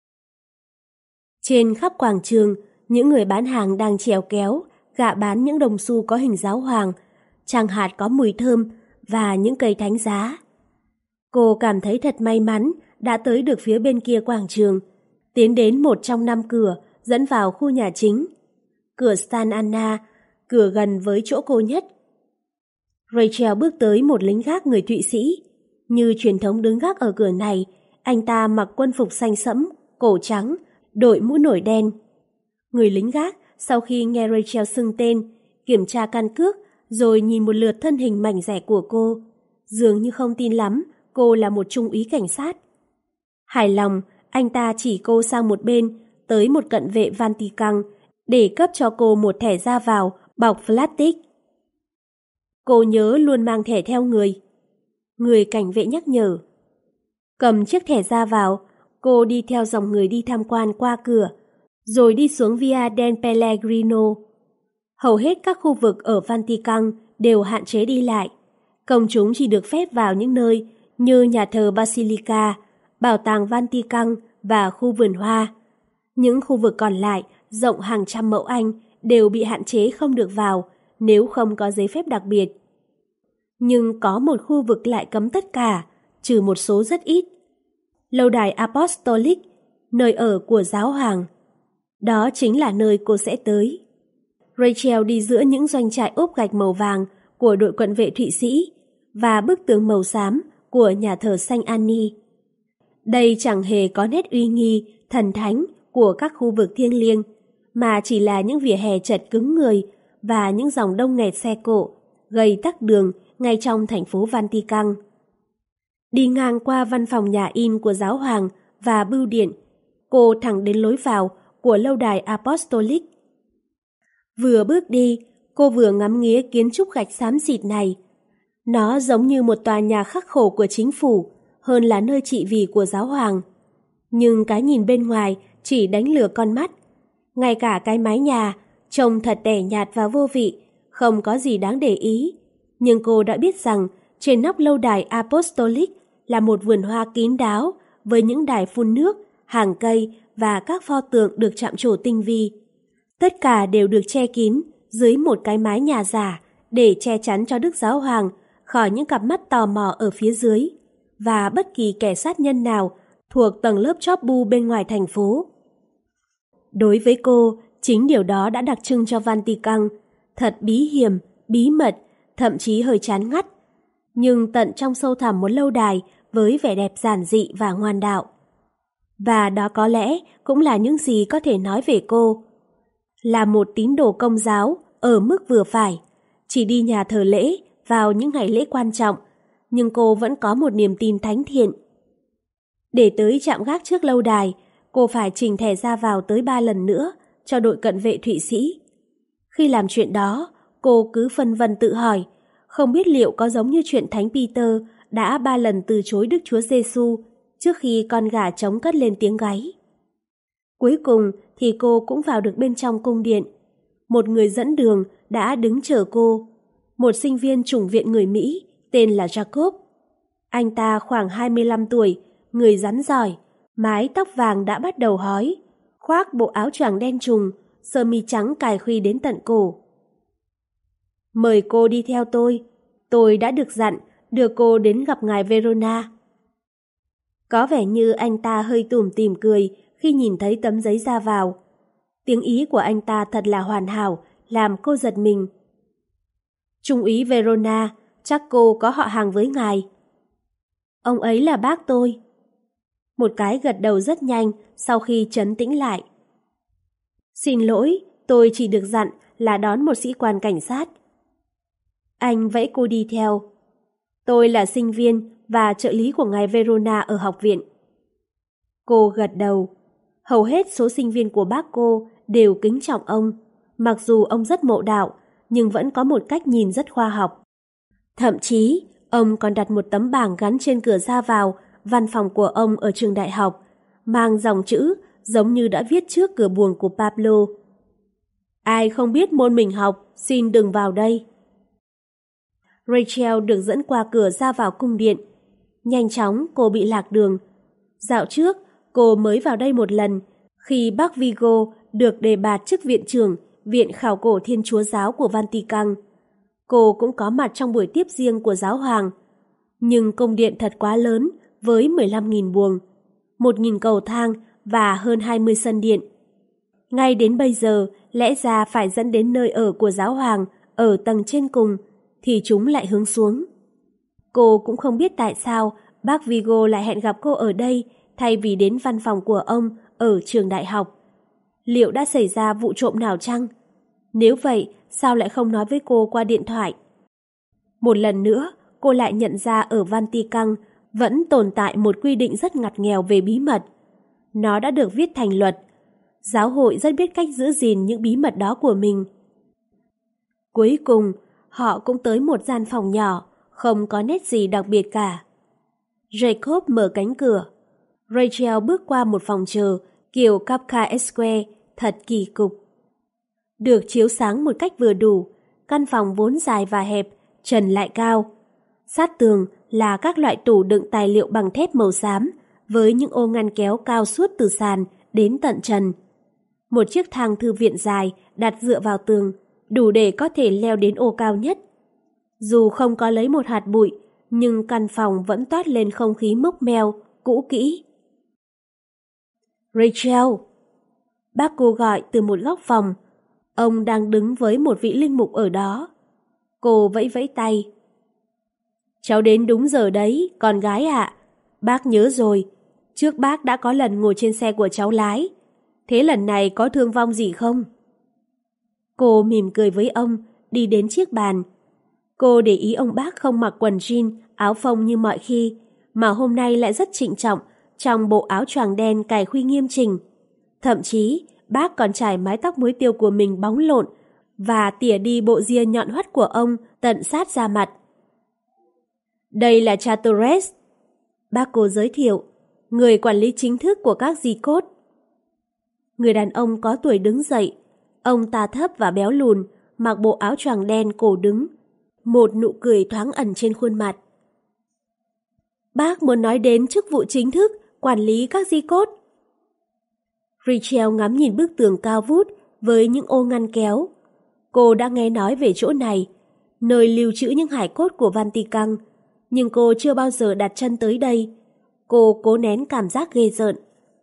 Trên khắp quảng trường, những người bán hàng đang chèo kéo, gạ bán những đồng xu có hình giáo hoàng, tràng hạt có mùi thơm và những cây thánh giá. Cô cảm thấy thật may mắn đã tới được phía bên kia quảng trường, tiến đến một trong năm cửa dẫn vào khu nhà chính. Cửa Stan Anna, cửa gần với chỗ cô nhất. Rachel bước tới một lính gác người Thụy Sĩ. Như truyền thống đứng gác ở cửa này, anh ta mặc quân phục xanh sẫm, cổ trắng, đội mũ nổi đen. Người lính gác sau khi nghe Rachel xưng tên, kiểm tra căn cước rồi nhìn một lượt thân hình mảnh dẻ của cô, dường như không tin lắm cô là một trung úy cảnh sát. Hài lòng, anh ta chỉ cô sang một bên, tới một cận vệ Vatican để cấp cho cô một thẻ ra vào bọc plastic. Cô nhớ luôn mang thẻ theo người. Người cảnh vệ nhắc nhở. Cầm chiếc thẻ ra vào, cô đi theo dòng người đi tham quan qua cửa, rồi đi xuống Via del Pellegrino. Hầu hết các khu vực ở Vatican đều hạn chế đi lại. Công chúng chỉ được phép vào những nơi như nhà thờ Basilica, bảo tàng Vatican và khu vườn hoa. Những khu vực còn lại, rộng hàng trăm mẫu Anh, đều bị hạn chế không được vào nếu không có giấy phép đặc biệt. Nhưng có một khu vực lại cấm tất cả, trừ một số rất ít. Lâu đài Apostolic, nơi ở của giáo hoàng. Đó chính là nơi cô sẽ tới. Rachel đi giữa những doanh trại ốp gạch màu vàng của đội cận vệ Thụy Sĩ và bức tường màu xám của nhà thờ Saint Annie. Đây chẳng hề có nét uy nghi, thần thánh của các khu vực thiêng liêng, mà chỉ là những vỉa hè chật cứng người và những dòng đông nghẹt xe cộ, gây tắc đường ngay trong thành phố Vatican. Đi ngang qua văn phòng nhà in của giáo hoàng và bưu điện, cô thẳng đến lối vào của lâu đài Apostolic. Vừa bước đi, cô vừa ngắm nghía kiến trúc gạch xám xịt này. Nó giống như một tòa nhà khắc khổ của chính phủ, hơn là nơi trị vì của giáo hoàng. Nhưng cái nhìn bên ngoài chỉ đánh lừa con mắt. Ngay cả cái mái nhà, trông thật tẻ nhạt và vô vị, không có gì đáng để ý. Nhưng cô đã biết rằng trên nóc lâu đài Apostolic là một vườn hoa kín đáo với những đài phun nước, hàng cây và các pho tượng được chạm trổ tinh vi. Tất cả đều được che kín dưới một cái mái nhà giả để che chắn cho Đức Giáo Hoàng khỏi những cặp mắt tò mò ở phía dưới và bất kỳ kẻ sát nhân nào thuộc tầng lớp chóp bu bên ngoài thành phố. Đối với cô, chính điều đó đã đặc trưng cho Vatican, thật bí hiểm, bí mật, thậm chí hơi chán ngắt, nhưng tận trong sâu thẳm một lâu đài với vẻ đẹp giản dị và ngoan đạo. Và đó có lẽ cũng là những gì có thể nói về cô. Là một tín đồ Công giáo ở mức vừa phải, chỉ đi nhà thờ lễ vào những ngày lễ quan trọng, nhưng cô vẫn có một niềm tin thánh thiện. Để tới trạm gác trước lâu đài, cô phải trình thẻ ra vào tới ba lần nữa cho đội cận vệ Thụy Sĩ. Khi làm chuyện đó, cô cứ phân vân tự hỏi, không biết liệu có giống như chuyện Thánh Peter đã ba lần từ chối Đức Chúa Giêsu trước khi con gà trống cất lên tiếng gáy. Cuối cùng thì cô cũng vào được bên trong cung điện. Một người dẫn đường đã đứng chờ cô, một sinh viên chủng viện người Mỹ tên là Jacob. Anh ta khoảng hai mươi lăm tuổi, người rắn giỏi, mái tóc vàng đã bắt đầu hói, khoác bộ áo choàng đen trùng, sơ mi trắng cài khuy đến tận cổ. Mời cô đi theo tôi, tôi đã được dặn đưa cô đến gặp ngài Verona. Có vẻ như anh ta hơi tủm tỉm cười khi nhìn thấy tấm giấy ra vào. Tiếng Ý của anh ta thật là hoàn hảo, làm cô giật mình. Trung úy Verona, chắc cô có họ hàng với ngài. Ông ấy là bác tôi. Một cái gật đầu rất nhanh sau khi trấn tĩnh lại. Xin lỗi, tôi chỉ được dặn là đón một sĩ quan cảnh sát. Anh vẫy cô đi theo. Tôi là sinh viên và trợ lý của ngài Verona ở học viện. Cô gật đầu. Hầu hết số sinh viên của bác cô đều kính trọng ông, mặc dù ông rất mộ đạo, nhưng vẫn có một cách nhìn rất khoa học. Thậm chí, ông còn đặt một tấm bảng gắn trên cửa ra vào văn phòng của ông ở trường đại học, mang dòng chữ giống như đã viết trước cửa buồng của Pablo. Ai không biết môn mình học, xin đừng vào đây. Rachel được dẫn qua cửa ra vào cung điện. Nhanh chóng cô bị lạc đường. Dạo trước, cô mới vào đây một lần, khi bác Vigo được đề bạt chức viện trưởng Viện Khảo cổ Thiên Chúa Giáo của Vatican. Cô cũng có mặt trong buổi tiếp riêng của giáo hoàng. Nhưng cung điện thật quá lớn với mười lăm nghìn buồng, một nghìn cầu thang và hơn hai mươi sân điện. Ngay đến bây giờ, lẽ ra phải dẫn đến nơi ở của giáo hoàng ở tầng trên cùng, thì chúng lại hướng xuống. Cô cũng không biết tại sao bác Vigo lại hẹn gặp cô ở đây thay vì đến văn phòng của ông ở trường đại học. Liệu đã xảy ra vụ trộm nào chăng? Nếu vậy, sao lại không nói với cô qua điện thoại? Một lần nữa, cô lại nhận ra ở Vatican vẫn tồn tại một quy định rất ngặt nghèo về bí mật. Nó đã được viết thành luật. Giáo hội rất biết cách giữ gìn những bí mật đó của mình. Cuối cùng, họ cũng tới một gian phòng nhỏ, không có nét gì đặc biệt cả. Jacob mở cánh cửa. Rachel bước qua một phòng chờ, kiểu Kafka Square, thật kỳ cục. Được chiếu sáng một cách vừa đủ, căn phòng vốn dài và hẹp, trần lại cao. Sát tường là các loại tủ đựng tài liệu bằng thép màu xám, với những ô ngăn kéo cao suốt từ sàn đến tận trần. Một chiếc thang thư viện dài đặt dựa vào tường, đủ để có thể leo đến ô cao nhất. Dù không có lấy một hạt bụi, nhưng căn phòng vẫn toát lên không khí mốc meo, cũ kỹ. Rachel! Bác cô gọi từ một góc phòng. Ông đang đứng với một vị linh mục ở đó. Cô vẫy vẫy tay. Cháu đến đúng giờ đấy, con gái ạ. Bác nhớ rồi, trước bác đã có lần ngồi trên xe của cháu lái. Thế lần này có thương vong gì không? Cô mỉm cười với ông, đi đến chiếc bàn. Cô để ý ông bác không mặc quần jean, áo phông như mọi khi, mà hôm nay lại rất trịnh trọng trong bộ áo choàng đen cài khuy nghiêm chỉnh. Thậm chí, bác còn trải mái tóc muối tiêu của mình bóng lộn và tỉa đi bộ ria nhọn hoắt của ông tận sát ra mặt. Đây là cha Torres, bác cô giới thiệu, người quản lý chính thức của các di cốt. Người đàn ông có tuổi đứng dậy. Ông ta thấp và béo lùn, mặc bộ áo choàng đen cổ đứng. Một nụ cười thoáng ẩn trên khuôn mặt. Bác muốn nói đến chức vụ chính thức, quản lý các di cốt. Rachel ngắm nhìn bức tường cao vút với những ô ngăn kéo. Cô đã nghe nói về chỗ này, nơi lưu trữ những hài cốt của Vatican, nhưng cô chưa bao giờ đặt chân tới đây. Cô cố nén cảm giác ghê rợn.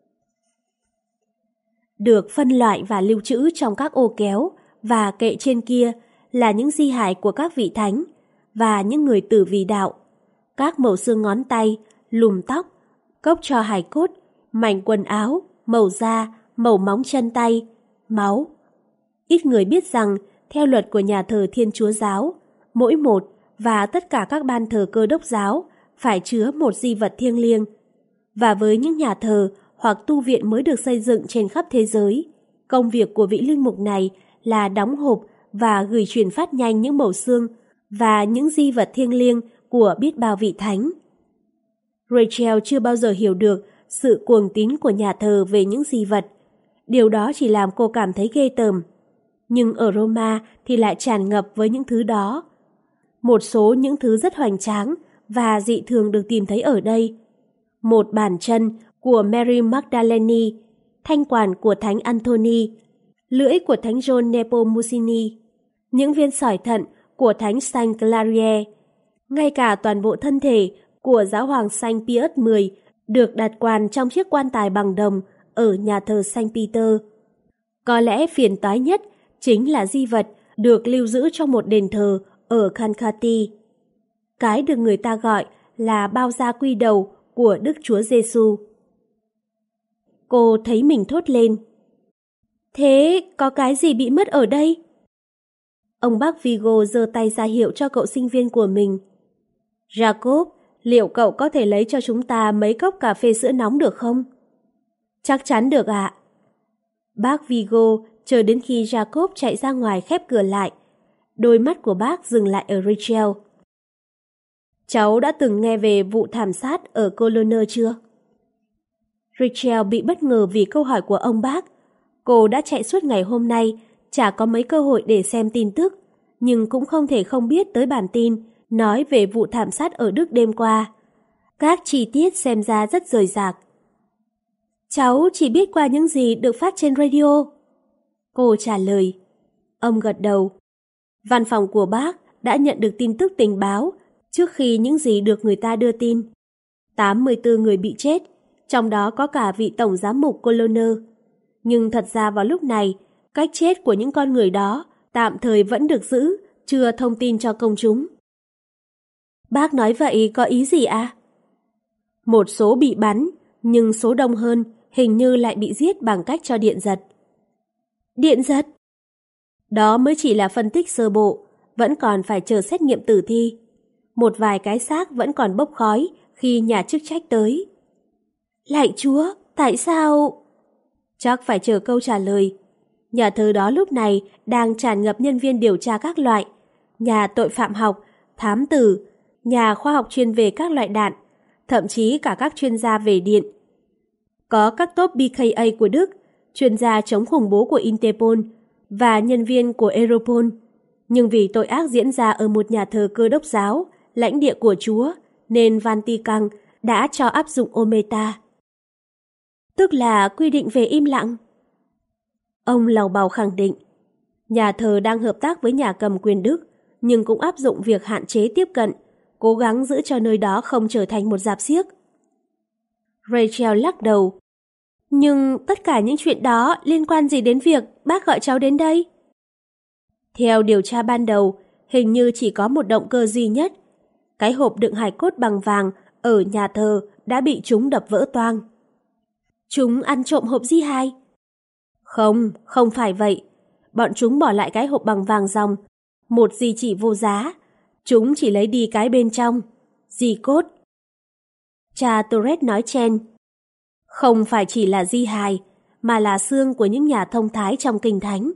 Được phân loại và lưu trữ trong các ô kéo và kệ trên kia là những di hài của các vị thánh và những người tử vì đạo. Các mẩu xương ngón tay, lùm tóc, cốc tro hài cốt, mảnh quần áo, màu da, màu móng chân tay, máu. Ít người biết rằng, theo luật của nhà thờ Thiên Chúa Giáo, mỗi một và tất cả các ban thờ Cơ Đốc giáo phải chứa một di vật thiêng liêng. Và với những nhà thờ hoặc tu viện mới được xây dựng trên khắp thế giới, công việc của vị linh mục này là đóng hộp và gửi truyền phát nhanh những mẩu xương và những di vật thiêng liêng của biết bao vị thánh. Rachel chưa bao giờ hiểu được sự cuồng tín của nhà thờ về những di vật. Điều đó chỉ làm cô cảm thấy ghê tởm. Nhưng ở Roma thì lại tràn ngập với những thứ đó. Một số những thứ rất hoành tráng và dị thường được tìm thấy ở đây. Một bàn chân của Mary Magdalene, thanh quản của Thánh Anthony, lưỡi của Thánh John Nepomuceni, những viên sỏi thận của Thánh Saint Clarie, ngay cả toàn bộ thân thể của Giáo hoàng Saint Pius mười được đặt quan trong chiếc quan tài bằng đồng ở nhà thờ Saint Peter. Có lẽ phiền toái nhất chính là di vật được lưu giữ trong một đền thờ ở Kankati. Cái được người ta gọi là bao da quy đầu của Đức Chúa Giêsu. Cô thấy mình thốt lên. Thế có cái gì bị mất ở đây? Ông bác Vigo giơ tay ra hiệu cho cậu sinh viên của mình. Jacob, liệu cậu có thể lấy cho chúng ta mấy cốc cà phê sữa nóng được không? Chắc chắn được ạ. Bác Vigo chờ đến khi Jacob chạy ra ngoài khép cửa lại. Đôi mắt của bác dừng lại ở Rachel. Cháu đã từng nghe về vụ thảm sát ở Cologne chưa? Rachel bị bất ngờ vì câu hỏi của ông bác. Cô đã chạy suốt ngày hôm nay, chả có mấy cơ hội để xem tin tức, nhưng cũng không thể không biết tới bản tin nói về vụ thảm sát ở Đức đêm qua. Các chi tiết xem ra rất rời rạc. Cháu chỉ biết qua những gì được phát trên radio. Cô trả lời. Ông gật đầu. Văn phòng của bác đã nhận được tin tức tình báo trước khi những gì được người ta đưa tin. tám mươi tư người bị chết, trong đó có cả vị tổng giám mục Coloner. Nhưng thật ra vào lúc này, cách chết của những con người đó tạm thời vẫn được giữ, chưa thông tin cho công chúng. Bác nói vậy có ý gì ạ? À? Một số bị bắn, nhưng số đông hơn hình như lại bị giết bằng cách cho điện giật. Điện giật? Đó mới chỉ là phân tích sơ bộ, vẫn còn phải chờ xét nghiệm tử thi. Một vài cái xác vẫn còn bốc khói khi nhà chức trách tới. Lạy Chúa, tại sao? Chắc phải chờ câu trả lời. Nhà thờ đó lúc này đang tràn ngập nhân viên điều tra các loại, nhà tội phạm học, thám tử, nhà khoa học chuyên về các loại đạn, thậm chí cả các chuyên gia về điện. Có các top bê ca a của Đức, chuyên gia chống khủng bố của Interpol và nhân viên của Europol. Nhưng vì tội ác diễn ra ở một nhà thờ Cơ đốc giáo, lãnh địa của Chúa, nên Vatican đã cho áp dụng Omerta. Tức là quy định về im lặng. Ông lầu bầu khẳng định, nhà thờ đang hợp tác với nhà cầm quyền Đức, nhưng cũng áp dụng việc hạn chế tiếp cận, cố gắng giữ cho nơi đó không trở thành một rạp xiếc. Rachel lắc đầu. Nhưng tất cả những chuyện đó liên quan gì đến việc bác gọi cháu đến đây? Theo điều tra ban đầu, hình như chỉ có một động cơ duy nhất. Cái hộp đựng hài cốt bằng vàng ở nhà thờ đã bị chúng đập vỡ toang. Chúng ăn trộm hộp di hài? Không, không phải vậy. Bọn chúng bỏ lại cái hộp bằng vàng ròng, một di chỉ vô giá. Chúng chỉ lấy đi cái bên trong, di cốt. Cha Torres nói chen. Không phải chỉ là di hài, mà là xương của những nhà thông thái trong kinh thánh.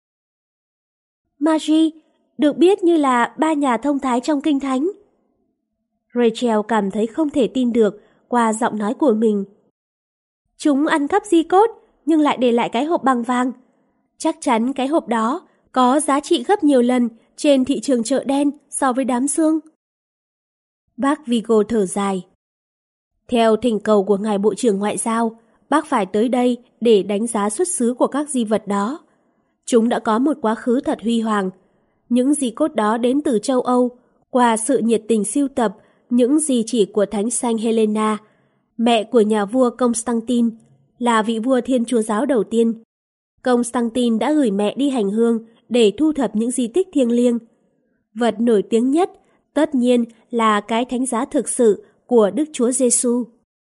Magie, được biết như là ba nhà thông thái trong kinh thánh. Rachel cảm thấy không thể tin được qua giọng nói của mình. Chúng ăn cắp di cốt, nhưng lại để lại cái hộp bằng vàng. Chắc chắn cái hộp đó có giá trị gấp nhiều lần trên thị trường chợ đen so với đám xương. Bác Vigo thở dài. Theo thỉnh cầu của ngài Bộ trưởng Ngoại giao, bác phải tới đây để đánh giá xuất xứ của các di vật đó. Chúng đã có một quá khứ thật huy hoàng. Những di cốt đó đến từ châu Âu, qua sự nhiệt tình sưu tập những di chỉ của Thánh Saint Helena, mẹ của nhà vua Constantine, là vị vua Thiên Chúa giáo đầu tiên. Constantine đã gửi mẹ đi hành hương để thu thập những di tích thiêng liêng. Vật nổi tiếng nhất, tất nhiên là cái thánh giá thực sự của Đức Chúa Giêsu.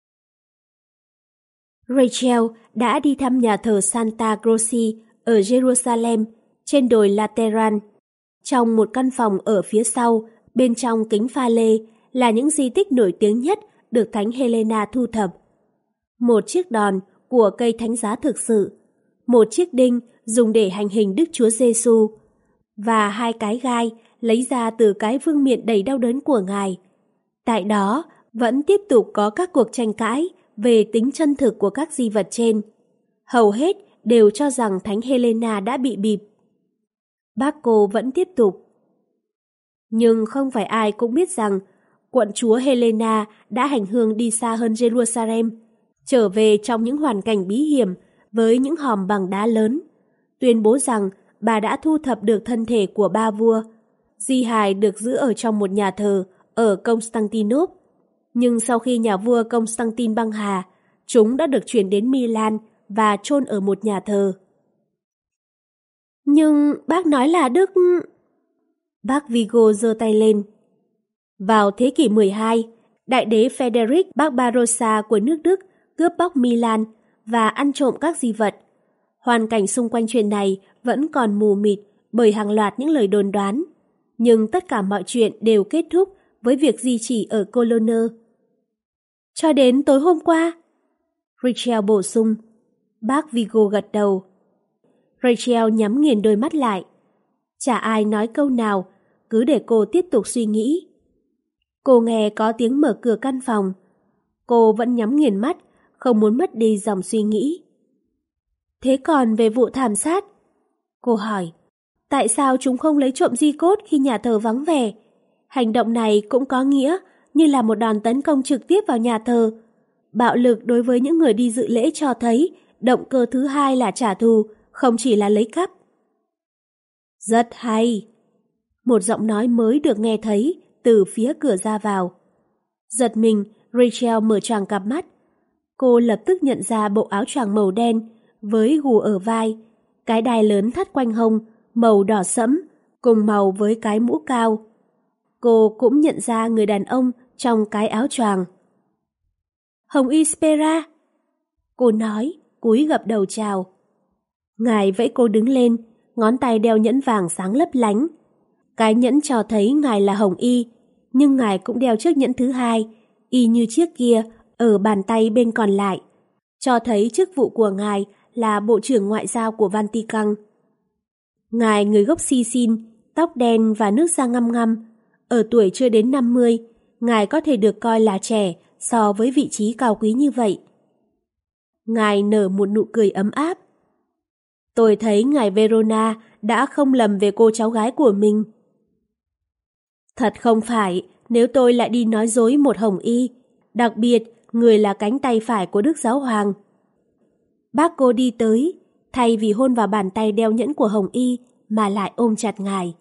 Rachel đã đi thăm nhà thờ Santa Croce ở Jerusalem, trên đồi Lateran. Trong một căn phòng ở phía sau, bên trong kính pha lê, là những di tích nổi tiếng nhất được Thánh Helena thu thập. Một chiếc đòn của cây thánh giá thực sự, một chiếc đinh dùng để hành hình Đức Chúa Giêsu và hai cái gai lấy ra từ cái vương miện đầy đau đớn của Ngài. Tại đó vẫn tiếp tục có các cuộc tranh cãi về tính chân thực của các di vật trên. Hầu hết đều cho rằng Thánh Helena đã bị bịp. Bác cô vẫn tiếp tục. Nhưng không phải ai cũng biết rằng quận chúa Helena đã hành hương đi xa hơn Jerusalem, trở về trong những hoàn cảnh bí hiểm với những hòm bằng đá lớn, tuyên bố rằng bà đã thu thập được thân thể của ba vua. Di hài được giữ ở trong một nhà thờ ở Constantinople, nhưng sau khi nhà vua Constantine băng hà, chúng đã được chuyển đến Milan và chôn ở một nhà thờ. Nhưng bác nói là Đức... Bác Vigo giơ tay lên. Vào thế kỷ mười hai, đại đế Frederick Barbarossa của nước Đức cướp bóc Milan và ăn trộm các di vật. Hoàn cảnh xung quanh chuyện này vẫn còn mù mịt bởi hàng loạt những lời đồn đoán. Nhưng tất cả mọi chuyện đều kết thúc với việc di chỉ ở Cologne. Cho đến tối hôm qua. Rachel bổ sung. Bác Vigo gật đầu. Rachel nhắm nghiền đôi mắt lại. Chả ai nói câu nào, cứ để cô tiếp tục suy nghĩ. Cô nghe có tiếng mở cửa căn phòng. Cô vẫn nhắm nghiền mắt, không muốn mất đi dòng suy nghĩ. Thế còn về vụ thảm sát? Cô hỏi, tại sao chúng không lấy trộm di cốt khi nhà thờ vắng vẻ? Hành động này cũng có nghĩa như là một đòn tấn công trực tiếp vào nhà thờ. Bạo lực đối với những người đi dự lễ cho thấy động cơ thứ hai là trả thù, không chỉ là lấy cắp. Rất hay. Một giọng nói mới được nghe thấy từ phía cửa ra vào. Giật mình, Rachel mở choàng cặp mắt. Cô lập tức nhận ra bộ áo choàng màu đen với gù ở vai, cái đai lớn thắt quanh hông, màu đỏ sẫm, cùng màu với cái mũ cao. Cô cũng nhận ra người đàn ông trong cái áo choàng. Hồng Y Spera, cô nói, cúi gập đầu chào. Ngài vẫy cô đứng lên, ngón tay đeo nhẫn vàng sáng lấp lánh. Cái nhẫn cho thấy ngài là Hồng Y, nhưng ngài cũng đeo chiếc nhẫn thứ hai, y như chiếc kia, ở bàn tay bên còn lại, cho thấy chức vụ của ngài là Bộ trưởng Ngoại giao của Vatican. Ngài người gốc Sicily, tóc đen và nước da ngăm ngăm, ở tuổi chưa đến năm mươi, ngài có thể được coi là trẻ so với vị trí cao quý như vậy. Ngài nở một nụ cười ấm áp. Tôi thấy ngài Verona đã không lầm về cô cháu gái của mình. Thật không phải, nếu tôi lại đi nói dối một Hồng Y, đặc biệt người là cánh tay phải của Đức Giáo Hoàng. Bác cô đi tới, thay vì hôn vào bàn tay đeo nhẫn của Hồng Y mà lại ôm chặt ngài.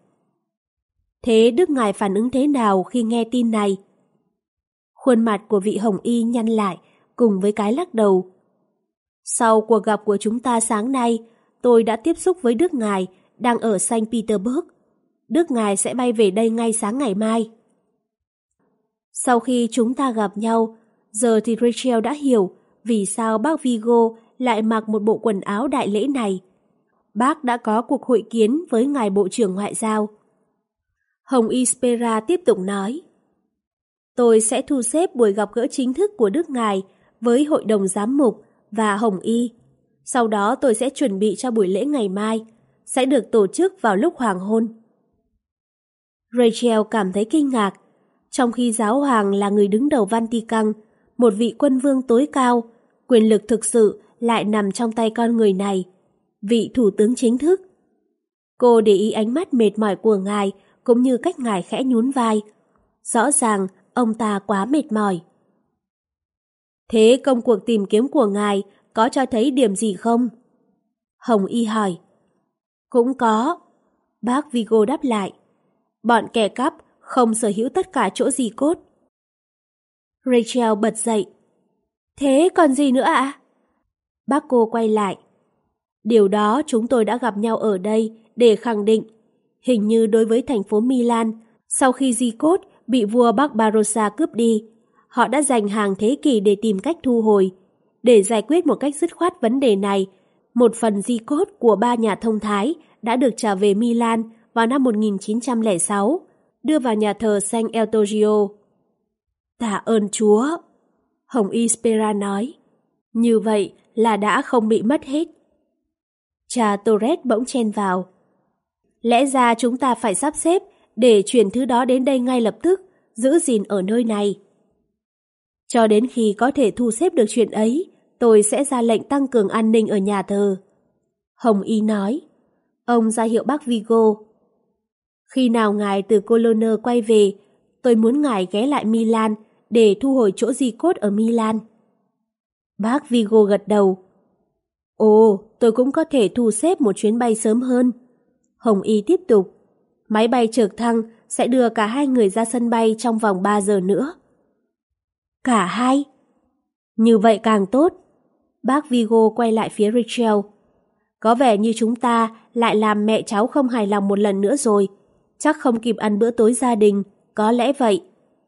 Thế Đức ngài phản ứng thế nào khi nghe tin này? Khuôn mặt của vị Hồng Y nhăn lại cùng với cái lắc đầu. Sau cuộc gặp của chúng ta sáng nay, tôi đã tiếp xúc với Đức ngài đang ở Saint Petersburg. Đức ngài sẽ bay về đây ngay sáng ngày mai. Sau khi chúng ta gặp nhau, giờ thì Rachel đã hiểu vì sao bác Vigo lại mặc một bộ quần áo đại lễ này. Bác đã có cuộc hội kiến với ngài Bộ trưởng Ngoại giao. Hồng Y Spera tiếp tục nói. Tôi sẽ thu xếp buổi gặp gỡ chính thức của Đức ngài với Hội đồng Giám mục và Hồng Y. Sau đó tôi sẽ chuẩn bị cho buổi lễ ngày mai, sẽ được tổ chức vào lúc hoàng hôn. Rachel cảm thấy kinh ngạc. Trong khi giáo hoàng là người đứng đầu Vatican, một vị quân vương tối cao, quyền lực thực sự lại nằm trong tay con người này, vị thủ tướng chính thức. Cô để ý ánh mắt mệt mỏi của ngài cũng như cách ngài khẽ nhún vai. Rõ ràng ông ta quá mệt mỏi. Thế công cuộc tìm kiếm của ngài có cho thấy điểm gì không? Hồng Y hỏi. Cũng có. Bác Vigo đáp lại. Bọn kẻ cắp không sở hữu tất cả chỗ gì cốt. Rachel bật dậy. Thế còn gì nữa ạ? À? Bác cô quay lại. Điều đó chúng tôi đã gặp nhau ở đây để khẳng định. Hình như đối với thành phố Milan, sau khi di cốt bị vua Barbarossa cướp đi, họ đã dành hàng thế kỷ để tìm cách thu hồi. Để giải quyết một cách dứt khoát vấn đề này, một phần di cốt của ba nhà thông thái đã được trả về Milan vào năm một nghìn chín trăm lẻ sáu, đưa vào nhà thờ San Eltorgio. Tạ ơn Chúa, Hồng Y Spera nói. Như vậy là đã không bị mất hết. Cha Torres bỗng chen vào. Lẽ ra chúng ta phải sắp xếp để chuyển thứ đó đến đây ngay lập tức, giữ gìn ở nơi này. Cho đến khi có thể thu xếp được chuyện ấy, tôi sẽ ra lệnh tăng cường an ninh ở nhà thờ. Hồng Y nói. Ông ra hiệu bác Vigo. Khi nào ngài từ Cologne quay về, tôi muốn ngài ghé lại Milan để thu hồi chỗ di cốt ở Milan. Bác Vigo gật đầu. Ồ, tôi cũng có thể thu xếp một chuyến bay sớm hơn. Hồng Y tiếp tục. Máy bay trực thăng sẽ đưa cả hai người ra sân bay trong vòng ba giờ nữa. Cả hai? Như vậy càng tốt. Bác Vigo quay lại phía Rachel. Có vẻ như chúng ta lại làm mẹ cháu không hài lòng một lần nữa rồi. Chắc không kịp ăn bữa tối gia đình, có lẽ vậy.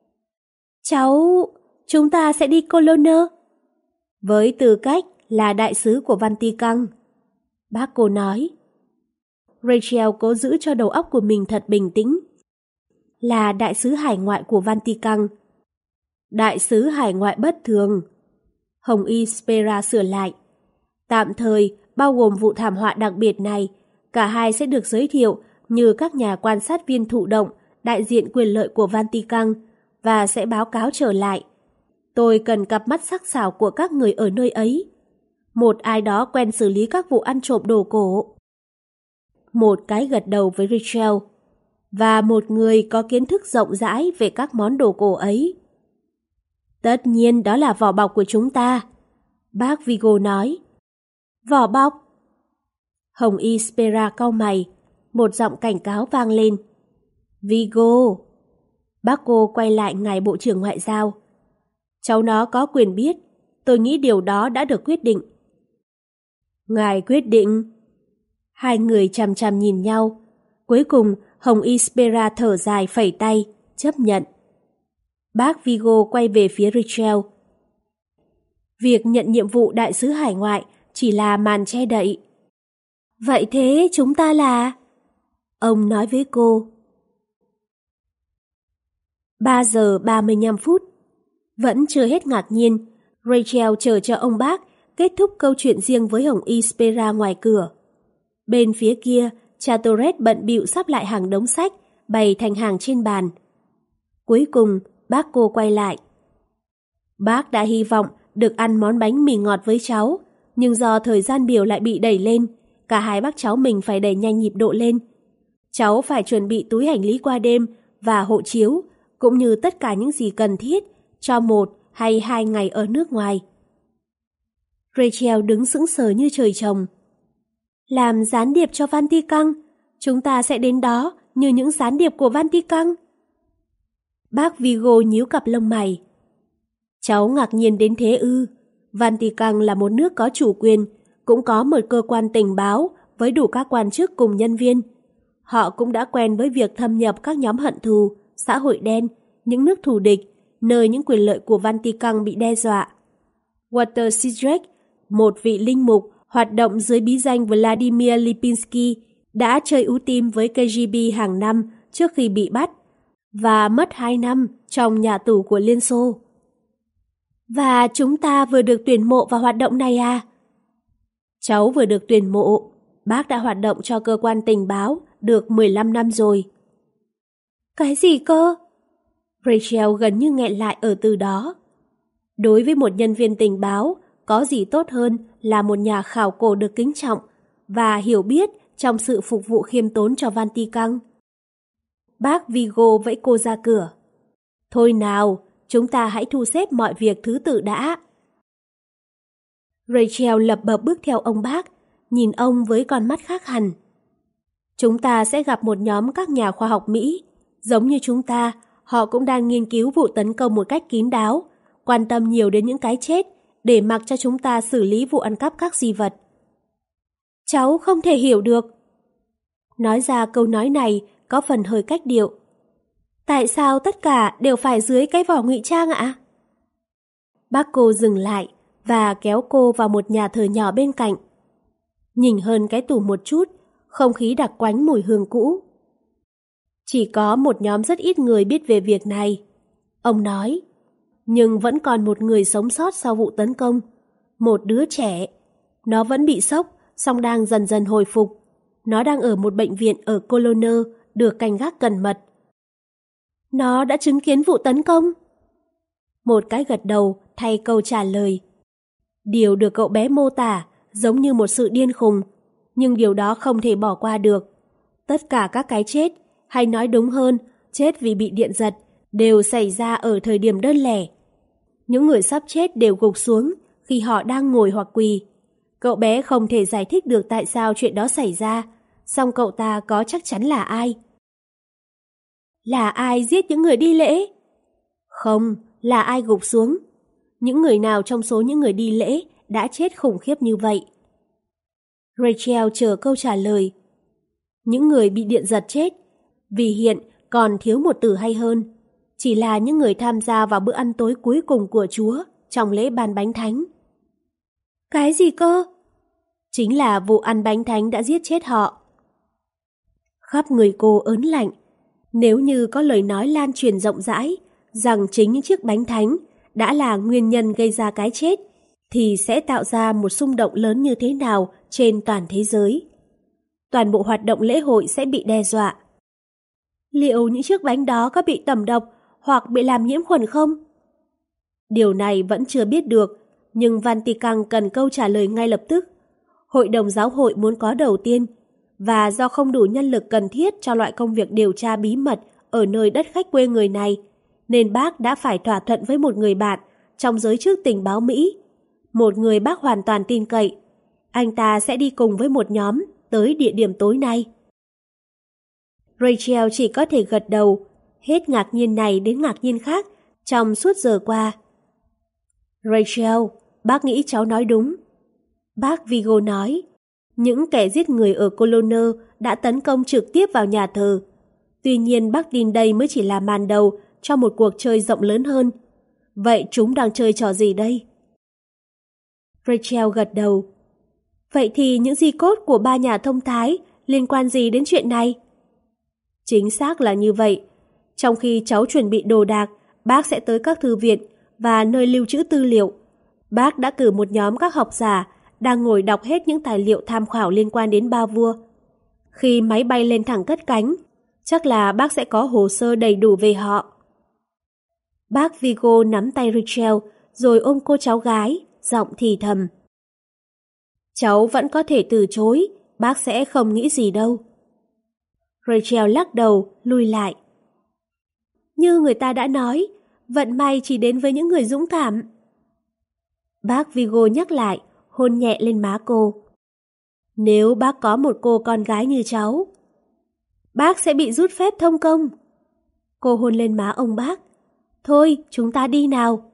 Cháu... chúng ta sẽ đi Cologne? Với tư cách là đại sứ của Vatican. Bác cô nói. Rachel cố giữ cho đầu óc của mình thật bình tĩnh. Là đại sứ hải ngoại của Vatican. Đại sứ hải ngoại bất thường. Hồng Y Spera sửa lại. Tạm thời, bao gồm vụ thảm họa đặc biệt này, cả hai sẽ được giới thiệu như các nhà quan sát viên thụ động, đại diện quyền lợi của Vatican và sẽ báo cáo trở lại. Tôi cần cặp mắt sắc sảo của các người ở nơi ấy. Một ai đó quen xử lý các vụ ăn trộm đồ cổ. Một cái gật đầu với Rachel. Và một người có kiến thức rộng rãi về các món đồ cổ ấy. Tất nhiên đó là vỏ bọc của chúng ta. Bác Vigo nói. Vỏ bọc? Hồng Y Spera cau mày. Một giọng cảnh cáo vang lên. Vigo. Bác cô quay lại ngài Bộ trưởng Ngoại giao. Cháu nó có quyền biết, tôi nghĩ điều đó đã được quyết định. Ngài quyết định? Hai người chằm chằm nhìn nhau. Cuối cùng, Hồng Y Spera thở dài phẩy tay, chấp nhận. Bác Vigo quay về phía Rachel. Việc nhận nhiệm vụ đại sứ hải ngoại chỉ là màn che đậy. Vậy thế chúng ta là... Ông nói với cô. ba giờ ba mươi lăm phút. Vẫn chưa hết ngạc nhiên, Rachel chờ cho ông bác kết thúc câu chuyện riêng với Hồng Y Spera ngoài cửa. Bên phía kia, cha Torres bận bịu sắp lại hàng đống sách, bày thành hàng trên bàn. Cuối cùng, bác cô quay lại. Bác đã hy vọng được ăn món bánh mì ngọt với cháu, nhưng do thời gian biểu lại bị đẩy lên, cả hai bác cháu mình phải đẩy nhanh nhịp độ lên. Cháu phải chuẩn bị túi hành lý qua đêm và hộ chiếu, cũng như tất cả những gì cần thiết cho một hay hai ngày ở nước ngoài. Rachel đứng sững sờ như trời trồng. Làm gián điệp cho Vatican, chúng ta sẽ đến đó như những gián điệp của Vatican. Bác Vigo nhíu cặp lông mày. Cháu ngạc nhiên đến thế ư? Vatican là một nước có chủ quyền, cũng có một cơ quan tình báo với đủ các quan chức cùng nhân viên. Họ cũng đã quen với việc thâm nhập các nhóm hận thù, xã hội đen, những nước thù địch, nơi những quyền lợi của Vatican bị đe dọa. Walter Sidrek, một vị linh mục hoạt động dưới bí danh Vladimir Lipinski, đã chơi ưu tim với K G B hàng năm trước khi bị bắt và mất hai năm trong nhà tù của Liên Xô. Và chúng ta vừa được tuyển mộ vào hoạt động này à? Cháu vừa được tuyển mộ. Bác đã hoạt động cho cơ quan tình báo được mười lăm năm rồi. Cái gì cơ? Rachel gần như nghẹn lại ở từ đó. Đối với một nhân viên tình báo, có gì tốt hơn là một nhà khảo cổ được kính trọng và hiểu biết trong sự phục vụ khiêm tốn cho Vatican. Bác Vigo vẫy cô ra cửa. Thôi nào, chúng ta hãy thu xếp mọi việc thứ tự đã. Rachel lập bập bước theo ông bác, nhìn ông với con mắt khác hẳn. Chúng ta sẽ gặp một nhóm các nhà khoa học Mỹ. Giống như chúng ta, họ cũng đang nghiên cứu vụ tấn công một cách kín đáo, quan tâm nhiều đến những cái chết, để mặc cho chúng ta xử lý vụ ăn cắp các di vật. Cháu không thể hiểu được. Nói ra câu nói này có phần hơi cách điệu. Tại sao tất cả đều phải dưới cái vỏ ngụy trang ạ? Bác cô dừng lại và kéo cô vào một nhà thờ nhỏ bên cạnh. Nhìn hơn cái tủ một chút, không khí đặc quánh mùi hương cũ. Chỉ có một nhóm rất ít người biết về việc này, ông nói. Nhưng vẫn còn một người sống sót sau vụ tấn công. Một đứa trẻ. Nó vẫn bị sốc, song đang dần dần hồi phục. Nó đang ở một bệnh viện ở Cologne, được canh gác cẩn mật. Nó đã chứng kiến vụ tấn công? Một cái gật đầu thay câu trả lời. Điều được cậu bé mô tả giống như một sự điên khùng, nhưng điều đó không thể bỏ qua được. Tất cả các cái chết, hay nói đúng hơn, chết vì bị điện giật, đều xảy ra ở thời điểm đơn lẻ. Những người sắp chết đều gục xuống khi họ đang ngồi hoặc quỳ. Cậu bé không thể giải thích được tại sao chuyện đó xảy ra, song cậu ta có chắc chắn là ai. Là ai giết những người đi lễ? Không, là ai gục xuống. Những người nào trong số những người đi lễ đã chết khủng khiếp như vậy? Rachel chờ câu trả lời. Những người bị điện giật chết, vì hiện còn thiếu một từ hay hơn. Chỉ là những người tham gia vào bữa ăn tối cuối cùng của Chúa trong lễ ban bánh thánh. Cái gì cơ? Chính là vụ ăn bánh thánh đã giết chết họ. Khắp người cô ớn lạnh. Nếu như có lời nói lan truyền rộng rãi rằng chính những chiếc bánh thánh đã là nguyên nhân gây ra cái chết, thì sẽ tạo ra một xung động lớn như thế nào trên toàn thế giới. Toàn bộ hoạt động lễ hội sẽ bị đe dọa. Liệu những chiếc bánh đó có bị tẩm độc hoặc bị làm nhiễm khuẩn không? Điều này vẫn chưa biết được, nhưng Vatican cần câu trả lời ngay lập tức. Hội đồng giáo hội muốn có đầu tiên, và do không đủ nhân lực cần thiết cho loại công việc điều tra bí mật ở nơi đất khách quê người này, nên bác đã phải thỏa thuận với một người bạn trong giới chức tình báo Mỹ, một người bác hoàn toàn tin cậy. Anh ta sẽ đi cùng với một nhóm tới địa điểm tối nay. Rachel chỉ có thể gật đầu, hết ngạc nhiên này đến ngạc nhiên khác trong suốt giờ qua. Rachel, bác nghĩ cháu nói đúng. Bác Vigo nói, những kẻ giết người ở Cologne đã tấn công trực tiếp vào nhà thờ. Tuy nhiên bác tin đây mới chỉ là màn đầu cho một cuộc chơi rộng lớn hơn. Vậy chúng đang chơi trò gì đây? Rachel gật đầu. Vậy thì những di cốt của ba nhà thông thái liên quan gì đến chuyện này? Chính xác là như vậy. Trong khi cháu chuẩn bị đồ đạc, bác sẽ tới các thư viện và nơi lưu trữ tư liệu. Bác đã cử một nhóm các học giả đang ngồi đọc hết những tài liệu tham khảo liên quan đến ba vua. Khi máy bay lên thẳng cất cánh, chắc là bác sẽ có hồ sơ đầy đủ về họ. Bác Vigo nắm tay Rachel rồi ôm cô cháu gái, giọng thì thầm. Cháu vẫn có thể từ chối, bác sẽ không nghĩ gì đâu. Rachel lắc đầu, lùi lại. Như người ta đã nói, vận may chỉ đến với những người dũng cảm. Bác Vigo nhắc lại, hôn nhẹ lên má cô. Nếu bác có một cô con gái như cháu, bác sẽ bị rút phép thông công. Cô hôn lên má ông bác. Thôi, chúng ta đi nào.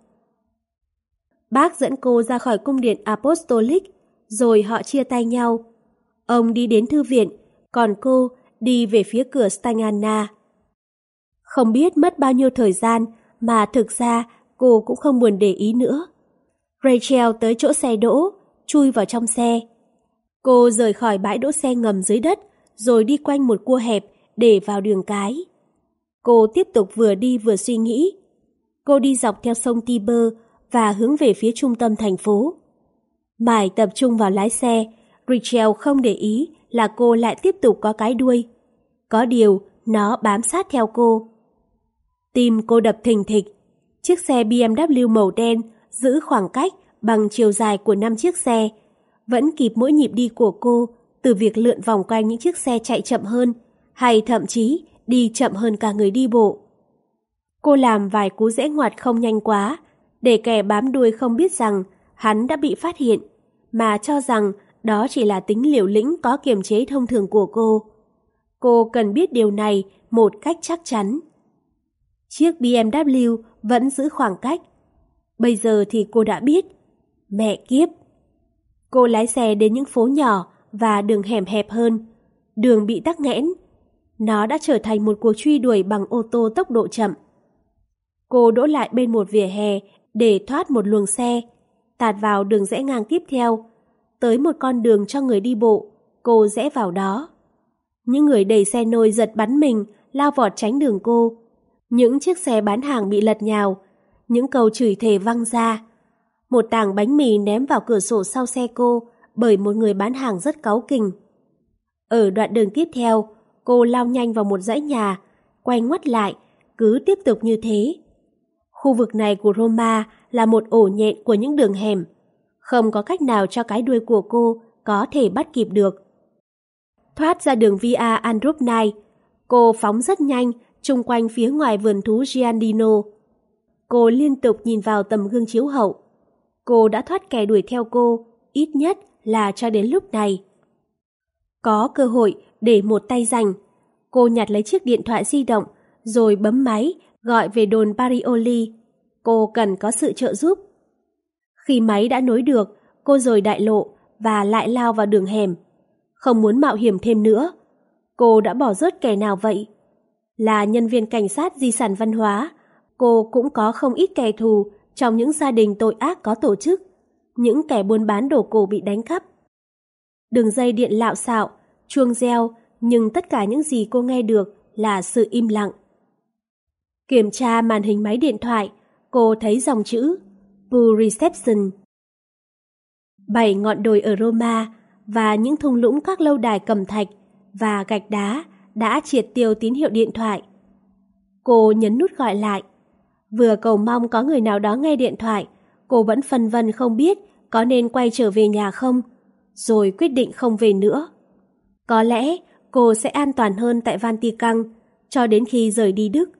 Bác dẫn cô ra khỏi cung điện Apostolic, rồi họ chia tay nhau. Ông đi đến thư viện, còn cô đi về phía cửa Stangana. Không biết mất bao nhiêu thời gian mà thực ra cô cũng không buồn để ý nữa. Rachel tới chỗ xe đỗ, chui vào trong xe. Cô rời khỏi bãi đỗ xe ngầm dưới đất, rồi đi quanh một cua hẹp để vào đường cái. Cô tiếp tục vừa đi vừa suy nghĩ. Cô đi dọc theo sông Tiber và hướng về phía trung tâm thành phố. Mải tập trung vào lái xe, Rachel không để ý là cô lại tiếp tục có cái đuôi. Có điều, nó bám sát theo cô. Tim cô đập thình thịch. Chiếc xe bê em vê màu đen giữ khoảng cách bằng chiều dài của năm chiếc xe, vẫn kịp mỗi nhịp đi của cô, từ việc lượn vòng quanh những chiếc xe chạy chậm hơn, hay thậm chí đi chậm hơn cả người đi bộ. Cô làm vài cú rẽ ngoặt không nhanh quá, để kẻ bám đuôi không biết rằng hắn đã bị phát hiện, mà cho rằng đó chỉ là tính liều lĩnh có kiềm chế thông thường của cô. Cô cần biết điều này một cách chắc chắn. Chiếc bê em vê vẫn giữ khoảng cách. Bây giờ thì cô đã biết. Mẹ kiếp! Cô lái xe đến những phố nhỏ và đường hẻm hẹp hơn. Đường bị tắc nghẽn. Nó đã trở thành một cuộc truy đuổi bằng ô tô tốc độ chậm. Cô đỗ lại bên một vỉa hè để thoát một luồng xe, tạt vào đường rẽ ngang tiếp theo. Tới một con đường cho người đi bộ, cô rẽ vào đó. Những người đẩy xe nôi giật bắn mình, lao vọt tránh đường cô. Những chiếc xe bán hàng bị lật nhào, những câu chửi thề văng ra. Một tảng bánh mì ném vào cửa sổ sau xe cô bởi một người bán hàng rất cáu kỉnh. Ở đoạn đường tiếp theo, cô lao nhanh vào một dãy nhà, quay ngoắt lại, cứ tiếp tục như thế. Khu vực này của Roma là một ổ nhện của những đường hẻm. Không có cách nào cho cái đuôi của cô có thể bắt kịp được. Thoát ra đường Via Andropnai, cô phóng rất nhanh chung quanh phía ngoài vườn thú Giardino. Cô liên tục nhìn vào tấm gương chiếu hậu. Cô đã thoát kẻ đuổi theo cô, ít nhất là cho đến lúc này. Có cơ hội để một tay rảnh, cô nhặt lấy chiếc điện thoại di động rồi bấm máy gọi về đồn Parioli. Cô cần có sự trợ giúp. Khi máy đã nối được, cô rời đại lộ và lại lao vào đường hẻm. Không muốn mạo hiểm thêm nữa. Cô đã bỏ rớt kẻ nào vậy? Là nhân viên cảnh sát di sản văn hóa, cô cũng có không ít kẻ thù trong những gia đình tội ác có tổ chức, những kẻ buôn bán đồ cổ bị đánh cắp. Đường dây điện lạo xạo, chuông reo, nhưng tất cả những gì cô nghe được là sự im lặng. Kiểm tra màn hình máy điện thoại, cô thấy dòng chữ Poor Reception. Bảy ngọn đồi ở Roma và những thung lũng các lâu đài cẩm thạch và gạch đá đã triệt tiêu tín hiệu điện thoại. Cô nhấn nút gọi lại. Vừa cầu mong có người nào đó nghe điện thoại, cô vẫn phân vân không biết có nên quay trở về nhà không, rồi quyết định không về nữa. Có lẽ cô sẽ an toàn hơn tại Vatican cho đến khi rời đi Đức.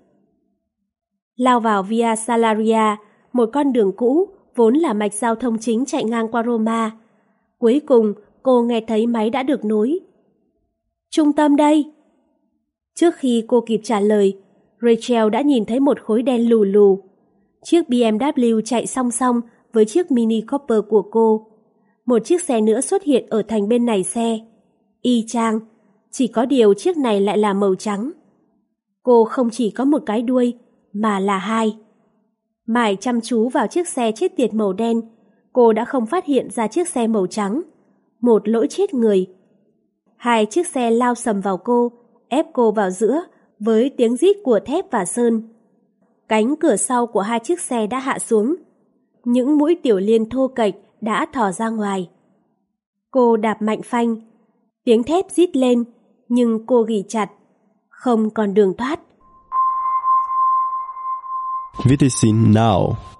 Lao vào Via Salaria, một con đường cũ vốn là mạch giao thông chính chạy ngang qua Roma. Cuối cùng cô nghe thấy máy đã được nối. Trung tâm đây! Trước khi cô kịp trả lời, Rachel đã nhìn thấy một khối đen lù lù. Chiếc bê em vê chạy song song với chiếc Mini Cooper của cô. Một chiếc xe nữa xuất hiện ở thành bên này xe. Y chang, chỉ có điều chiếc này lại là màu trắng. Cô không chỉ có một cái đuôi, mà là hai. Mải chăm chú vào chiếc xe chết tiệt màu đen, cô đã không phát hiện ra chiếc xe màu trắng. Một lỗi chết người. Hai chiếc xe lao sầm vào cô, ép cô vào giữa với tiếng rít của thép và sơn. Cánh cửa sau của hai chiếc xe đã hạ xuống. Những mũi tiểu liên thô kệch đã thò ra ngoài. Cô đạp mạnh phanh. Tiếng thép rít lên, nhưng cô ghì chặt. Không còn đường thoát. Wiedersehen now.